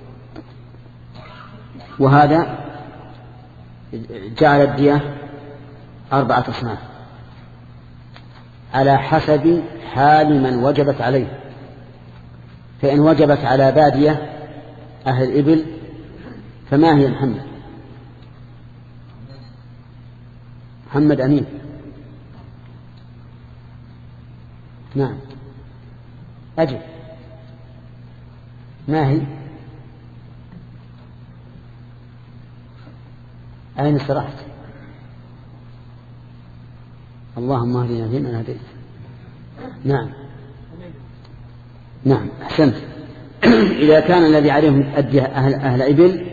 وهذا جعل الدية أربعة أصناف على حسب حال من وجبت عليه. فإن وجبت على بادية أهل الإبل فما هي محمد؟ محمد أمين. نعم أجل. ما هي؟ أين سرحت؟ اللهم اهدنا فيمن هديت. نعم نعم أحسنت. إذا كان الذي عليهم أدي أهل, أهل إبل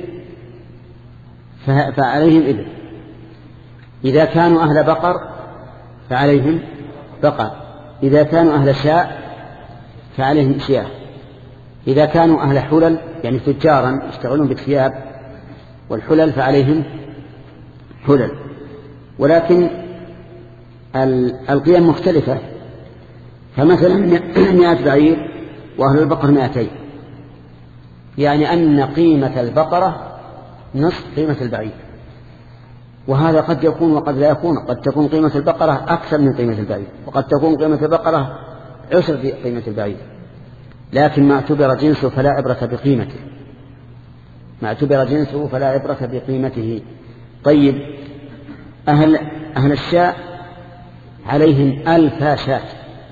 فعليهم إبل. إذا كانوا أهل بقر فعليهم بقر. إذا كانوا أهل شاء فعليهم شياه. إذا كانوا أهل حلل يعني تجارا يشتغلون بالثياب والحلل فعليهم حلل. ولكن القيم مختلفة، فمثلا مئة بعير وأهل البقر مئتين، يعني أن قيمة البقرة نصف قيمة البعير، وهذا قد يكون وقد لا يكون. قد تكون قيمة البقرة أكثر من قيمة البعير، وقد تكون قيمة البقرة عشر قيمة البعير، لكن ما اعتبر جنسه فلا عبرة بقيمته. ما اعتبر جنسه فلا عبرة بقيمته. طيب أهل, أهل الشاء عليهم ألف شاة.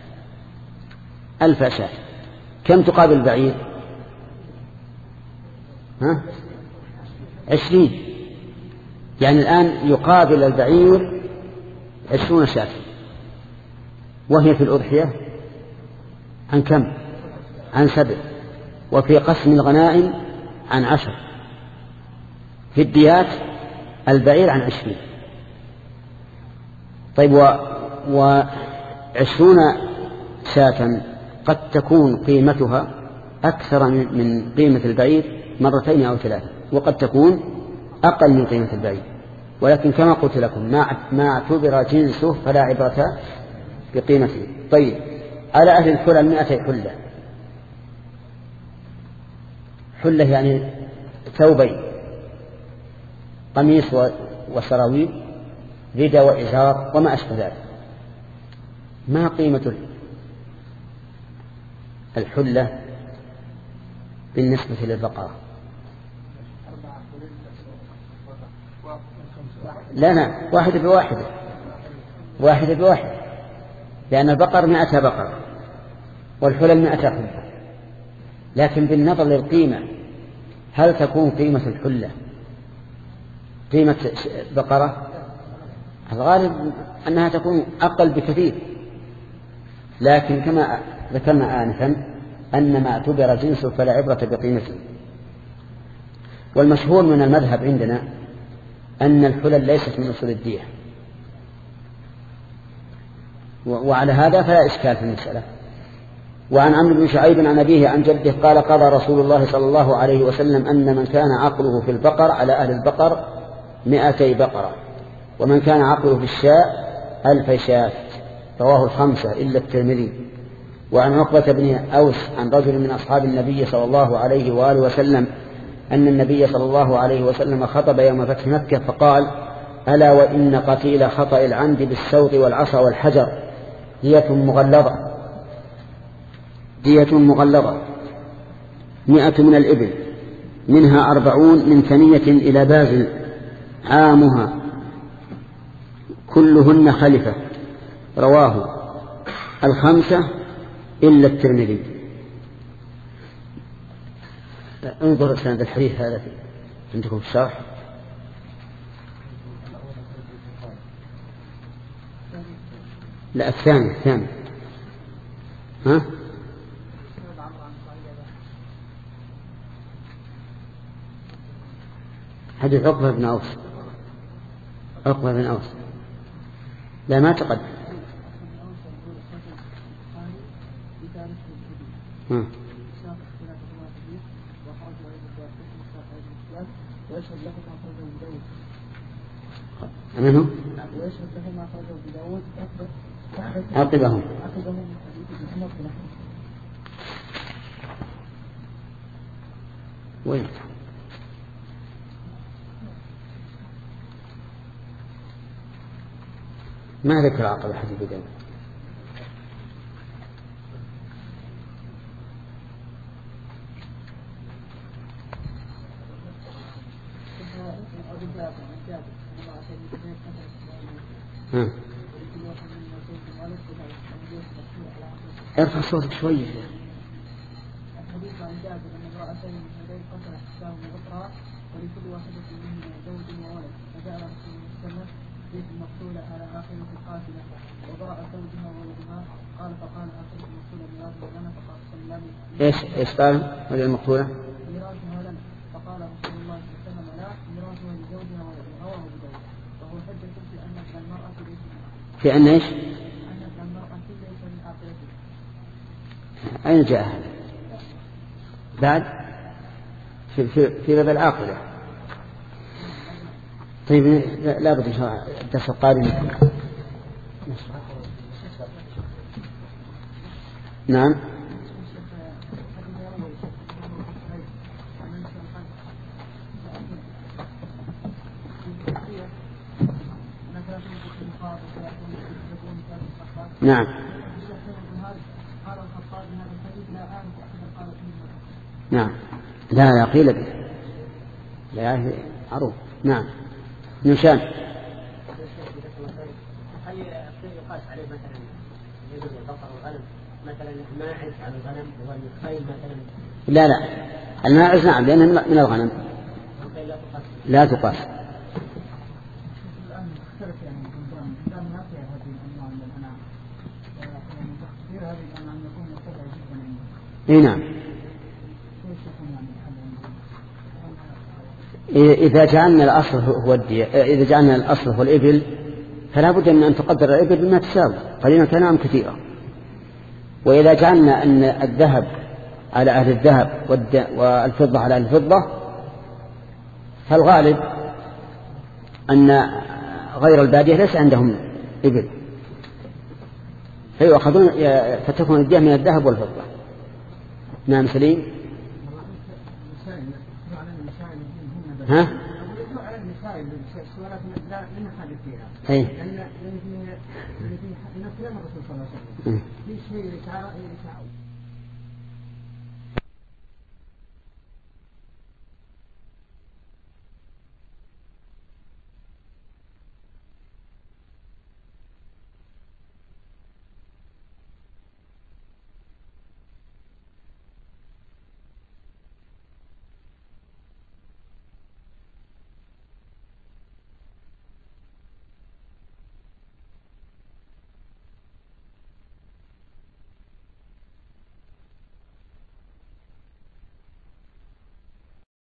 ألف شاة كم تقابل البعير؟ ها؟ عشرين. يعني الآن يقابل البعير عشرون شاة، وهي في الأضحية عن كم؟ عن سبع. وفي قسم الغنائم عن عشر. في الديات البعير عن عشرين. طيب و... وعشرون شاة قد تكون قيمتها أكثر من قيمة البعير مرتين أو ثلاثة، وقد تكون أقل من قيمة البعير. ولكن كما قلت لكم ما اعتبر جنسه فلا عبرة بقيمته. طيب على أهل الحلل مئتي حلة. حلة يعني ثوبين، قميص وسراويل، رداء وإزار وما أشبه ذلك. ما قيمة الحلة بالنسبة للبقرة؟ لا لا واحدة بواحدة، واحدة بواحدة، لأن البقر مئة بقرة والحلل مئة حلة. لكن بالنظر للقيمة هل تكون قيمة الحلة قيمة بقرة؟ الغالب أنها تكون أقل بكثير. لكن كما ذكرنا آنفا أن ما اعتبر جنسه فلا عبرة بقيمته. والمشهور من المذهب عندنا أن الحلل ليست من أصول الدية، وعلى هذا فلا إشكال في المسألة. وعن عمرو بن شعيب عن أبيه عن جده قال قال رسول الله صلى الله عليه وسلم أن من كان عقله في البقر على أهل البقر مئتي بقرة، ومن كان عقله في الشاء ألف شاة. رواه الخمسة إلا الترمذي. وعن عقبة بن أوس عن رجل من أصحاب النبي صلى الله عليه وآله وسلم أن النبي صلى الله عليه وسلم خطب يوم فتح مكة فقال ألا وإن قتيل خطأ العمد بالسوط والعصا والحجر دية مغلظة دية مغلظة مئة من الإبل منها أربعون من ثنية إلى بازل عامها كلهن خلفة. رواه الخمسة إلا الترمذي. انظر سند الحديث هذا عندكم في الشرح. لا الثاني الثاني ها حديث عقبة بن أوس. عقبة بن أوس لا ما تقدم. ها منه عقبهم وين ما ذكر عقب حديث داود. ارفع صوتك شوية. الحديث عن جابر أن امرأتين من هذين قتل إحداهما الأخرى ولكل واحدة منهما زوج وولد فجعل رسول الله صلى الله عليه وسلم بيت المقتولة على آخرة القاتلة وضاع زوجها وولدها قال فقال آخرة المقتولة ميراثها لنا فقال صلى الله عليه وسلم ايش ايش قال هذه المقتولة؟ ميراثها لنا فقال رسول الله صلى الله عليه وسلم لا ميراثها لزوجها وولدها رواه أبو داود وهو حجة في أن المرأة ليس في أن ايش؟ أن المرأة ليس من آخرته. أين جاء هذا؟ بعد في في في باب العاقلة. طيب لا بد إن شاء الله الدرس القادم. نعم. نعم. نعم. لا لا قيل به. لا عروض. نعم. نشان. هل يقاس عليه مثلا يجوز البقر والغنم مثلا الماعز على الغنم والخيل مثلا؟ لا لا الماعز نعم لأنه من الغنم لا تقاس. اي نعم. إذا جعلنا الأصل هو الدي... إذا جعلنا الأصل هو الإبل فلا بد من أن تقدر الإبل بما تساوي قليلا كان أم كثيرا. وإذا جعلنا أن الذهب على أهل الذهب والد... والفضة على أهل الفضة فالغالب أن غير البادية ليس عندهم إبل فيأخذون فتكون الدية من الذهب والفضة. نعم سليم. ها؟ أي. في شيء